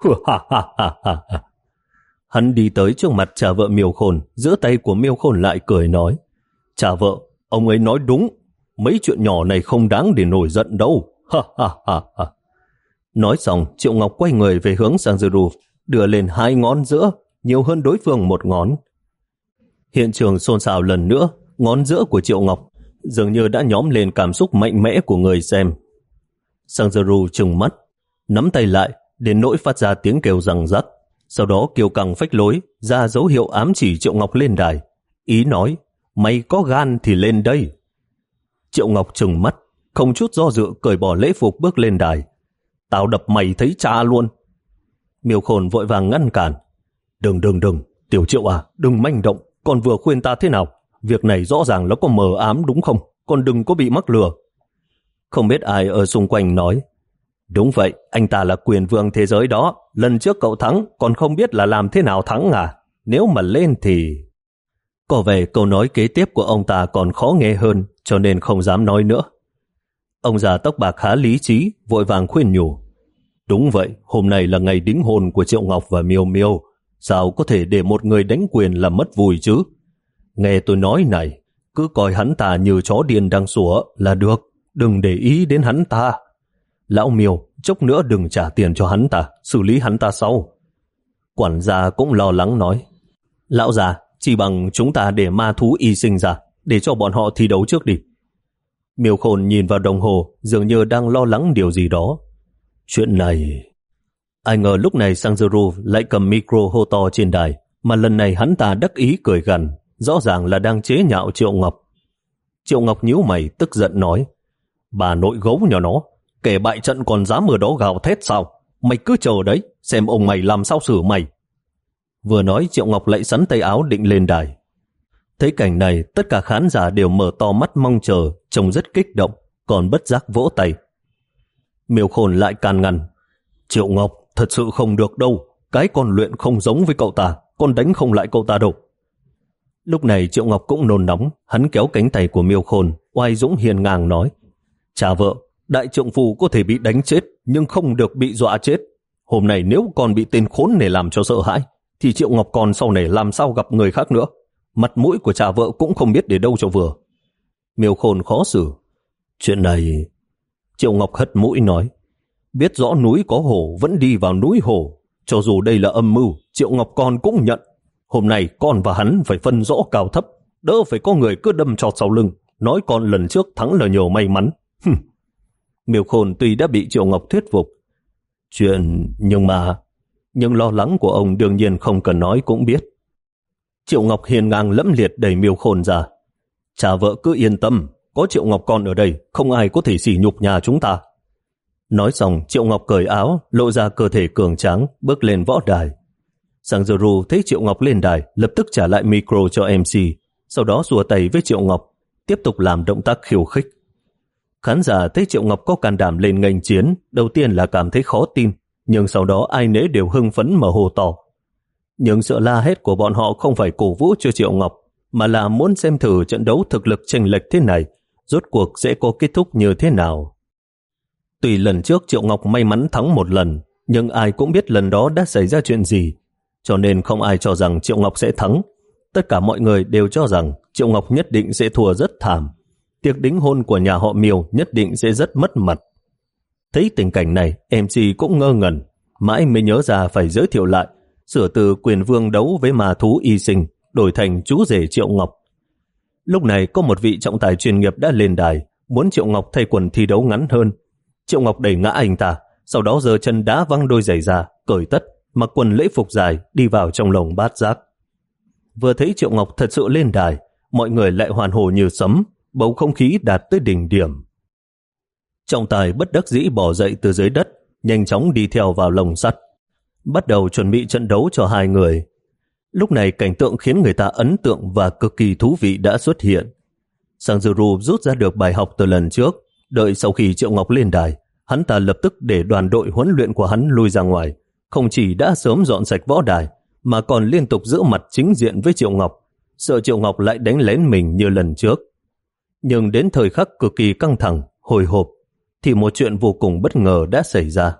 Hắn đi tới trước mặt cha vợ Miêu Khôn, giữa tay của Miêu Khôn lại cười nói, cha vợ, ông ấy nói đúng, mấy chuyện nhỏ này không đáng để nổi giận đâu. Nói xong, Triệu Ngọc quay người về hướng Sang Giru, đưa lên hai ngón giữa, nhiều hơn đối phương một ngón. Hiện trường xôn xao lần nữa, ngón giữa của Triệu Ngọc dường như đã nhóm lên cảm xúc mạnh mẽ của người xem. Sang Giru trừng mắt, nắm tay lại, đến nỗi phát ra tiếng kêu răng rắc, sau đó kiêu căng phách lối, ra dấu hiệu ám chỉ Triệu Ngọc lên đài. Ý nói, mày có gan thì lên đây. Triệu Ngọc trừng mắt, không chút do dự cởi bỏ lễ phục bước lên đài. Tao đập mày thấy cha luôn. Miêu Khôn vội vàng ngăn cản. Đừng đừng đừng, Tiểu Triệu à, đừng manh động, con vừa khuyên ta thế nào? Việc này rõ ràng nó có mờ ám đúng không? Con đừng có bị mắc lừa. Không biết ai ở xung quanh nói, đúng vậy, anh ta là quyền vương thế giới đó, lần trước cậu thắng, còn không biết là làm thế nào thắng à? Nếu mà lên thì... Có vẻ câu nói kế tiếp của ông ta còn khó nghe hơn, cho nên không dám nói nữa. Ông già tóc bạc khá lý trí, vội vàng khuyên nhủ. Đúng vậy, hôm nay là ngày đính hôn của Triệu Ngọc và Miêu Miêu, sao có thể để một người đánh quyền là mất vui chứ? Nghe tôi nói này, cứ coi hắn ta như chó điên đang sủa là được, đừng để ý đến hắn ta. Lão Miêu, chốc nữa đừng trả tiền cho hắn ta, xử lý hắn ta sau. Quản gia cũng lo lắng nói, lão già, chỉ bằng chúng ta để ma thú y sinh ra, để cho bọn họ thi đấu trước đi. Miêu Khôn nhìn vào đồng hồ, dường như đang lo lắng điều gì đó. Chuyện này... Ai ngờ lúc này Sang Giru lại cầm micro hô to trên đài, mà lần này hắn ta đắc ý cười gằn, rõ ràng là đang chế nhạo Triệu Ngọc. Triệu Ngọc nhíu mày tức giận nói, bà nội gấu nhỏ nó, kẻ bại trận còn dám ở đó gào thét sao? Mày cứ chờ đấy, xem ông mày làm sao xử mày. Vừa nói Triệu Ngọc lại sắn tay áo định lên đài. Thấy cảnh này, tất cả khán giả đều mở to mắt mong chờ, trông rất kích động, còn bất giác vỗ tay. Miêu Khôn lại can ngăn, Triệu Ngọc, thật sự không được đâu, cái con luyện không giống với cậu ta, con đánh không lại cậu ta đâu. Lúc này Triệu Ngọc cũng nôn nóng, hắn kéo cánh tay của Miêu Khôn, oai dũng hiền ngang nói, cha vợ, đại trượng phu có thể bị đánh chết, nhưng không được bị dọa chết. Hôm nay nếu con bị tên khốn này làm cho sợ hãi, thì Triệu Ngọc còn sau này làm sao gặp người khác nữa. Mặt mũi của cha vợ cũng không biết để đâu cho vừa. Miêu Khôn khó xử. Chuyện này... Triệu Ngọc hất mũi nói, biết rõ núi có hổ vẫn đi vào núi hổ. Cho dù đây là âm mưu, Triệu Ngọc con cũng nhận. Hôm nay con và hắn phải phân rõ cao thấp, đỡ phải có người cứ đâm trọt sau lưng, nói con lần trước thắng là nhờ may mắn. Miêu Khôn tuy đã bị Triệu Ngọc thuyết phục. Chuyện... nhưng mà... Nhưng lo lắng của ông đương nhiên không cần nói cũng biết. Triệu Ngọc hiền ngang lẫm liệt đẩy Miêu Khôn ra. Cha vợ cứ yên tâm, có Triệu Ngọc con ở đây, không ai có thể sỉ nhục nhà chúng ta. Nói xong, Triệu Ngọc cởi áo, lộ ra cơ thể cường tráng, bước lên võ đài. Sang Giru thấy Triệu Ngọc lên đài, lập tức trả lại micro cho em xê, sau đó xua tay với Triệu Ngọc, tiếp tục làm động tác khiêu khích. Khán giả thấy Triệu Ngọc có can đảm lên nghênh chiến, đầu tiên là cảm thấy khó tin, nhưng sau đó ai nấy đều hưng phấn mà hô to. Nhưng sự la hét của bọn họ không phải cổ vũ cho Triệu Ngọc, mà là muốn xem thử trận đấu thực lực chênh lệch thế này, rốt cuộc sẽ có kết thúc như thế nào. Tuy lần trước Triệu Ngọc may mắn thắng một lần, nhưng ai cũng biết lần đó đã xảy ra chuyện gì, cho nên không ai cho rằng Triệu Ngọc sẽ thắng. Tất cả mọi người đều cho rằng Triệu Ngọc nhất định sẽ thua rất thảm. Tiệc đính hôn của nhà họ Miêu nhất định sẽ rất mất mặt. Thấy tình cảnh này, em xê cũng ngơ ngẩn, mãi mới nhớ ra phải giới thiệu lại, sửa từ quyền vương đấu với ma thú y sinh, đổi thành chú rể Triệu Ngọc. Lúc này có một vị trọng tài chuyên nghiệp đã lên đài, muốn Triệu Ngọc thay quần thi đấu ngắn hơn. Triệu Ngọc đẩy ngã anh ta, sau đó giơ chân đá văng đôi giày ra, cởi tất, mặc quần lễ phục dài, đi vào trong lồng bát giác. Vừa thấy Triệu Ngọc thật sự lên đài, mọi người lại hoàn hô như sấm, bầu không khí đạt tới đỉnh điểm. Trọng tài bất đắc dĩ bỏ dậy từ dưới đất, nhanh chóng đi theo vào lồng sắt, bắt đầu chuẩn bị trận đấu cho hai người. Lúc này cảnh tượng khiến người ta ấn tượng và cực kỳ thú vị đã xuất hiện. Sang Giru rút ra được bài học từ lần trước, đợi sau khi Triệu Ngọc lên đài, hắn ta lập tức để đoàn đội huấn luyện của hắn lui ra ngoài, không chỉ đã sớm dọn sạch võ đài, mà còn liên tục giữ mặt chính diện với Triệu Ngọc, sợ Triệu Ngọc lại đánh lén mình như lần trước. Nhưng đến thời khắc cực kỳ căng thẳng, hồi hộp, thì một chuyện vô cùng bất ngờ đã xảy ra.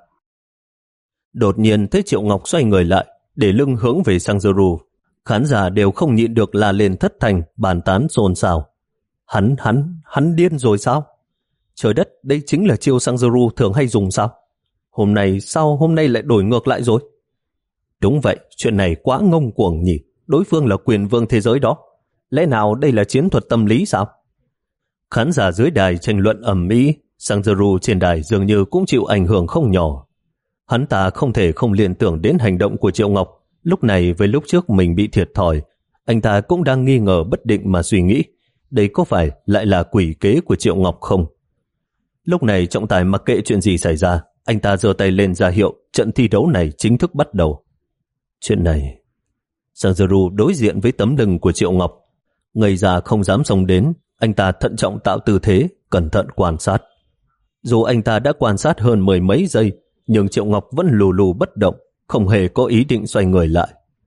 Đột nhiên thấy Triệu Ngọc xoay người lại, để lưng hướng về Sang Giru, khán giả đều không nhịn được la lên thất thanh, bàn tán xôn xao. Hắn, hắn, hắn điên rồi sao? Trời đất, đây chính là chiêu Sang Giru thường hay dùng sao? Hôm nay, sao hôm nay lại đổi ngược lại rồi? Đúng vậy, chuyện này quá ngông cuồng nhỉ, đối phương là quyền vương thế giới đó. Lẽ nào đây là chiến thuật tâm lý sao? Khán giả dưới đài tranh luận ầm ĩ, Sang Giru trên đài dường như cũng chịu ảnh hưởng không nhỏ. Hắn ta không thể không liên tưởng đến hành động của Triệu Ngọc. Lúc này với lúc trước mình bị thiệt thòi, anh ta cũng đang nghi ngờ bất định mà suy nghĩ, đây có phải lại là quỷ kế của Triệu Ngọc không? Lúc này trọng tài mặc kệ chuyện gì xảy ra, anh ta giơ tay lên ra hiệu trận thi đấu này chính thức bắt đầu. Chuyện này... Sang Giru đối diện với tấm lưng của Triệu Ngọc, ngây ra không dám xông đến, anh ta thận trọng tạo tư thế, cẩn thận quan sát. Dù anh ta đã quan sát hơn mười mấy giây, nhưng Triệu Ngọc vẫn lù lù bất động, không hề có ý định xoay người lại.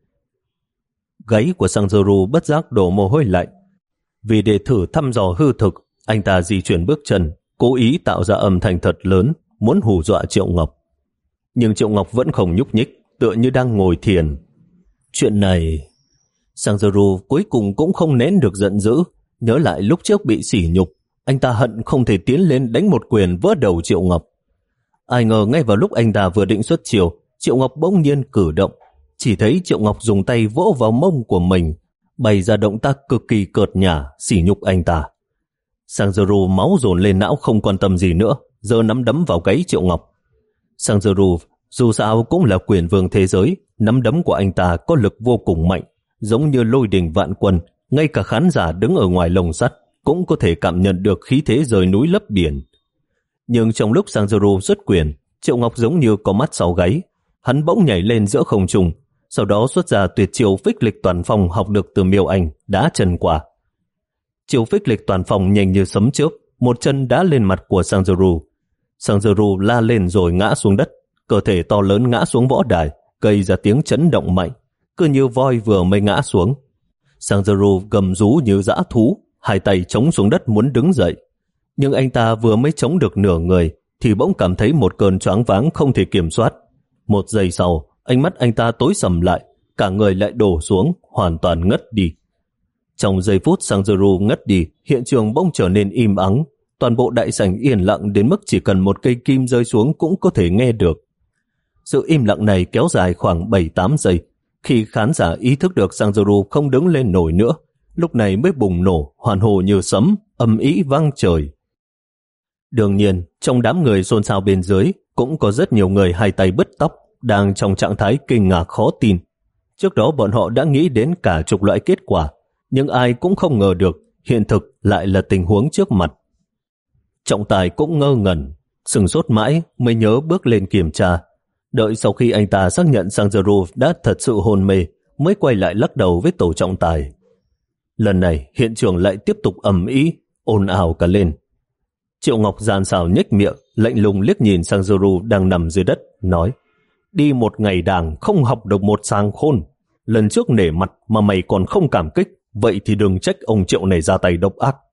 Gáy của Sang Giru bất giác đổ mồ hôi lạnh. Vì để thử thăm dò hư thực, anh ta di chuyển bước chân, cố ý tạo ra âm thanh thật lớn, muốn hù dọa Triệu Ngọc. Nhưng Triệu Ngọc vẫn không nhúc nhích, tựa như đang ngồi thiền. Chuyện này... Sang Giru cuối cùng cũng không nén được giận dữ, nhớ lại lúc trước bị sỉ nhục, anh ta hận không thể tiến lên đánh một quyền vỡ đầu Triệu Ngọc. Ai ngờ ngay vào lúc anh ta vừa định xuất chiêu, Triệu Ngọc bỗng nhiên cử động, chỉ thấy Triệu Ngọc dùng tay vỗ vào mông của mình, bày ra động tác cực kỳ cợt nhả, sỉ nhục anh ta. Sang Giru máu dồn lên não không quan tâm gì nữa, giơ nắm đấm vào gáy Triệu Ngọc. Sang Giru dù sao cũng là quyền vương thế giới, nắm đấm của anh ta có lực vô cùng mạnh, giống như lôi đình vạn quân, ngay cả khán giả đứng ở ngoài lồng sắt cũng có thể cảm nhận được khí thế rời núi lấp biển. Nhưng trong lúc Sang Giru xuất quyền, Triệu Ngọc giống như có mắt sau gáy, hắn bỗng nhảy lên giữa không trung, sau đó xuất ra tuyệt chiêu phích lịch toàn phong học được từ Miêu Anh, đá chân qua. Chiêu phích lịch toàn phong nhanh như sấm chớp, một chân đá lên mặt của Sang Giru. Sang Giru la lên rồi ngã xuống đất, cơ thể to lớn ngã xuống võ đài, gây ra tiếng chấn động mạnh, cứ như voi vừa mới ngã xuống. Sang Giru gầm rú như dã thú, hai tay chống xuống đất muốn đứng dậy. Nhưng anh ta vừa mới chống được nửa người thì bỗng cảm thấy một cơn choáng váng không thể kiểm soát. Một giây sau, ánh mắt anh ta tối sầm lại, cả người lại đổ xuống, hoàn toàn ngất đi. Trong giây phút Sanzaru ngất đi, hiện trường bỗng trở nên im ắng, toàn bộ đại sảnh yên lặng đến mức chỉ cần một cây kim rơi xuống cũng có thể nghe được. Sự im lặng này kéo dài khoảng bảy tám giây, khi khán giả ý thức được Sanzaru không đứng lên nổi nữa, lúc này mới bùng nổ, hoàn hồ như sấm, âm ĩ vang trời. Đương nhiên, trong đám người xôn xao bên dưới, cũng có rất nhiều người hai tay bứt tóc, đang trong trạng thái kinh ngạc khó tin. Trước đó bọn họ đã nghĩ đến cả chục loại kết quả, nhưng ai cũng không ngờ được hiện thực lại là tình huống trước mặt. Trọng tài cũng ngơ ngẩn, sửng sốt mãi mới nhớ bước lên kiểm tra. Đợi sau khi anh ta xác nhận Sanzaru đã thật sự hôn mê, mới quay lại lắc đầu với tổ trọng tài. Lần này hiện trường lại tiếp tục ầm ĩ, ồn ào cả lên. Triệu Ngọc gian xảo nhếch miệng, lạnh lùng liếc nhìn Sanzaru đang nằm dưới đất, nói: đi một ngày đàng không học được một sáng khôn. Lần trước nể mặt mà mày còn không cảm kích, vậy thì đừng trách ông Triệu này ra tay độc ác.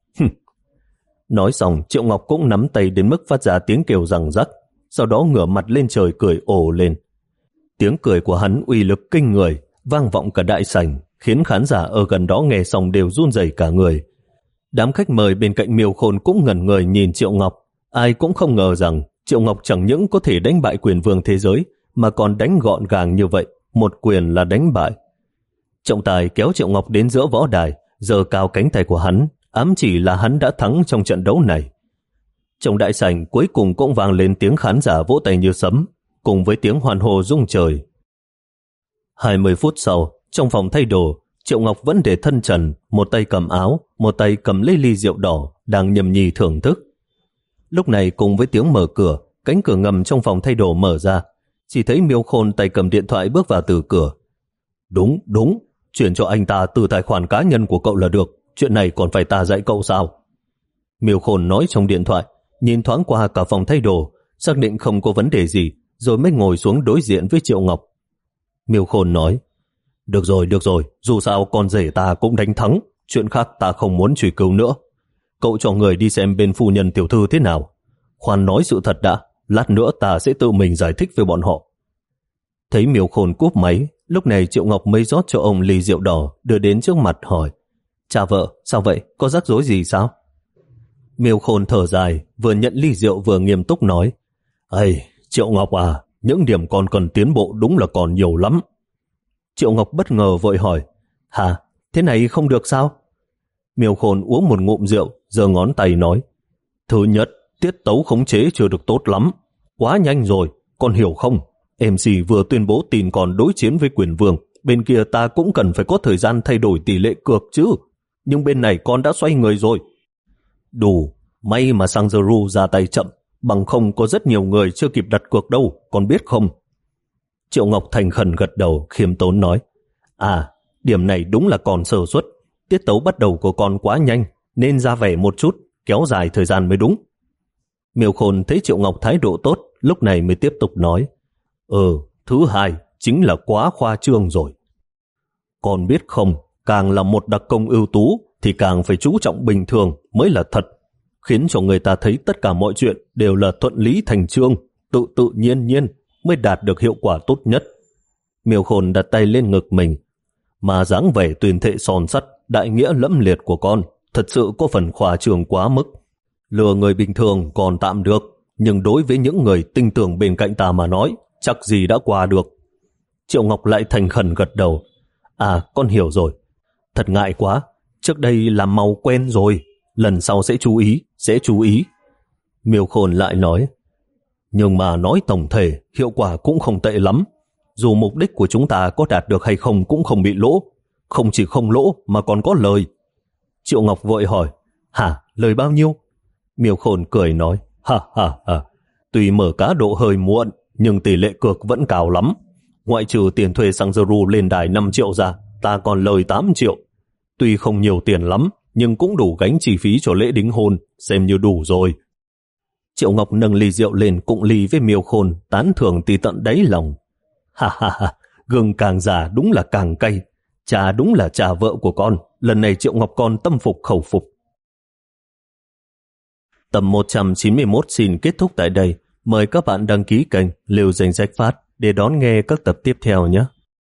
Nói xong, Triệu Ngọc cũng nắm tay đến mức phát ra tiếng kêu răng rắc, sau đó ngửa mặt lên trời cười ồ lên. Tiếng cười của hắn uy lực kinh người, vang vọng cả đại sảnh, khiến khán giả ở gần đó nghe xong đều run rẩy cả người. Đám khách mời bên cạnh Miêu Khôn cũng ngẩn người nhìn Triệu Ngọc, ai cũng không ngờ rằng Triệu Ngọc chẳng những có thể đánh bại quyền vương thế giới, mà còn đánh gọn gàng như vậy, một quyền là đánh bại. Trọng tài kéo Triệu Ngọc đến giữa võ đài, giơ cao cánh tay của hắn, ám chỉ là hắn đã thắng trong trận đấu này. Trong đại sảnh cuối cùng cũng vang lên tiếng khán giả vỗ tay như sấm, cùng với tiếng hoan hô rung trời. hai mươi phút sau, trong phòng thay đồ, Triệu Ngọc vẫn để thân trần, một tay cầm áo, một tay cầm lấy ly rượu đỏ, đang nhâm nhi thưởng thức. Lúc này cùng với tiếng mở cửa, cánh cửa ngầm trong phòng thay đồ mở ra, chỉ thấy Miêu Khôn tay cầm điện thoại bước vào từ cửa. Đúng, đúng, chuyển cho anh ta từ tài khoản cá nhân của cậu là được, chuyện này còn phải ta dạy cậu sao? Miêu Khôn nói trong điện thoại, nhìn thoáng qua cả phòng thay đồ, xác định không có vấn đề gì, rồi mới ngồi xuống đối diện với Triệu Ngọc. Miêu Khôn nói: được rồi, được rồi, dù sao con rể ta cũng đánh thắng, chuyện khác ta không muốn truy cứu nữa. Cậu cho người đi xem bên phu nhân tiểu thư thế nào. Khoan nói sự thật đã, lát nữa ta sẽ tự mình giải thích với bọn họ. Thấy Miêu Khôn cúp máy, lúc này Triệu Ngọc mới rót cho ông ly rượu đỏ, đưa đến trước mặt hỏi: cha vợ, sao vậy, có rắc rối gì sao? Miêu Khôn thở dài, vừa nhận ly rượu vừa nghiêm túc nói: ây, Triệu Ngọc à, những điểm con cần tiến bộ đúng là còn nhiều lắm. Triệu Ngọc bất ngờ vội hỏi: hả, thế này không được sao? Miêu Khôn uống một ngụm rượu, giơ ngón tay nói: thứ nhất, tiết tấu khống chế chưa được tốt lắm, quá nhanh rồi, con hiểu không? em xê vừa tuyên bố tin còn đối chiến với quyền vương, bên kia ta cũng cần phải có thời gian thay đổi tỷ lệ cược chứ, nhưng bên này con đã xoay người rồi. Đủ, may mà Sanzaru ra tay chậm, bằng không có rất nhiều người chưa kịp đặt cược đâu, con biết không? Triệu Ngọc thành khẩn gật đầu, khiêm tốn nói: à, điểm này đúng là còn sơ suất, tiết tấu bắt đầu của con quá nhanh, nên ra vẻ một chút, kéo dài thời gian mới đúng. Miêu Khôn thấy Triệu Ngọc thái độ tốt, lúc này mới tiếp tục nói: ừ, thứ hai, chính là quá khoa trương rồi. Con biết không, càng là một đặc công ưu tú, thì càng phải chú trọng bình thường mới là thật, khiến cho người ta thấy tất cả mọi chuyện đều là thuận lý thành chương, tự tự nhiên nhiên mới đạt được hiệu quả tốt nhất. Miêu Khôn đặt tay lên ngực mình, mà dáng vẻ tuyên thệ son sắt, đại nghĩa lẫm liệt của con thật sự có phần khoa trương quá mức. Lừa người bình thường còn tạm được, nhưng đối với những người tinh tưởng bên cạnh ta mà nói, chắc gì đã qua được. Triệu Ngọc lại thành khẩn gật đầu: à, con hiểu rồi. Thật ngại quá, trước đây làm mau quen rồi, lần sau sẽ chú ý, sẽ chú ý. Miêu Khôn lại nói: nhưng mà nói tổng thể, hiệu quả cũng không tệ lắm. Dù mục đích của chúng ta có đạt được hay không cũng không bị lỗ, không chỉ không lỗ mà còn có lời. Triệu Ngọc vội hỏi: hả, lời bao nhiêu? Miêu Khôn cười nói: ha ha ha, tuy mở cá độ hơi muộn, nhưng tỷ lệ cược vẫn cao lắm. Ngoại trừ tiền thuê Sanzaru lên đài năm triệu ra, ta còn lời tám triệu. Tuy không nhiều tiền lắm, nhưng cũng đủ gánh chi phí cho lễ đính hôn, xem như đủ rồi. Triệu Ngọc nâng ly rượu lên cụng ly với Miêu Khôn, tán thưởng từ tận đáy lòng. Ha ha ha, gừng càng già đúng là càng cay. Cha đúng là cha vợ của con, lần này Triệu Ngọc con tâm phục khẩu phục. Tập một trăm chín mươi mốt xin kết thúc tại đây. Mời các bạn đăng ký kênh Liêu Danh Sách Phát để đón nghe các tập tiếp theo nhé.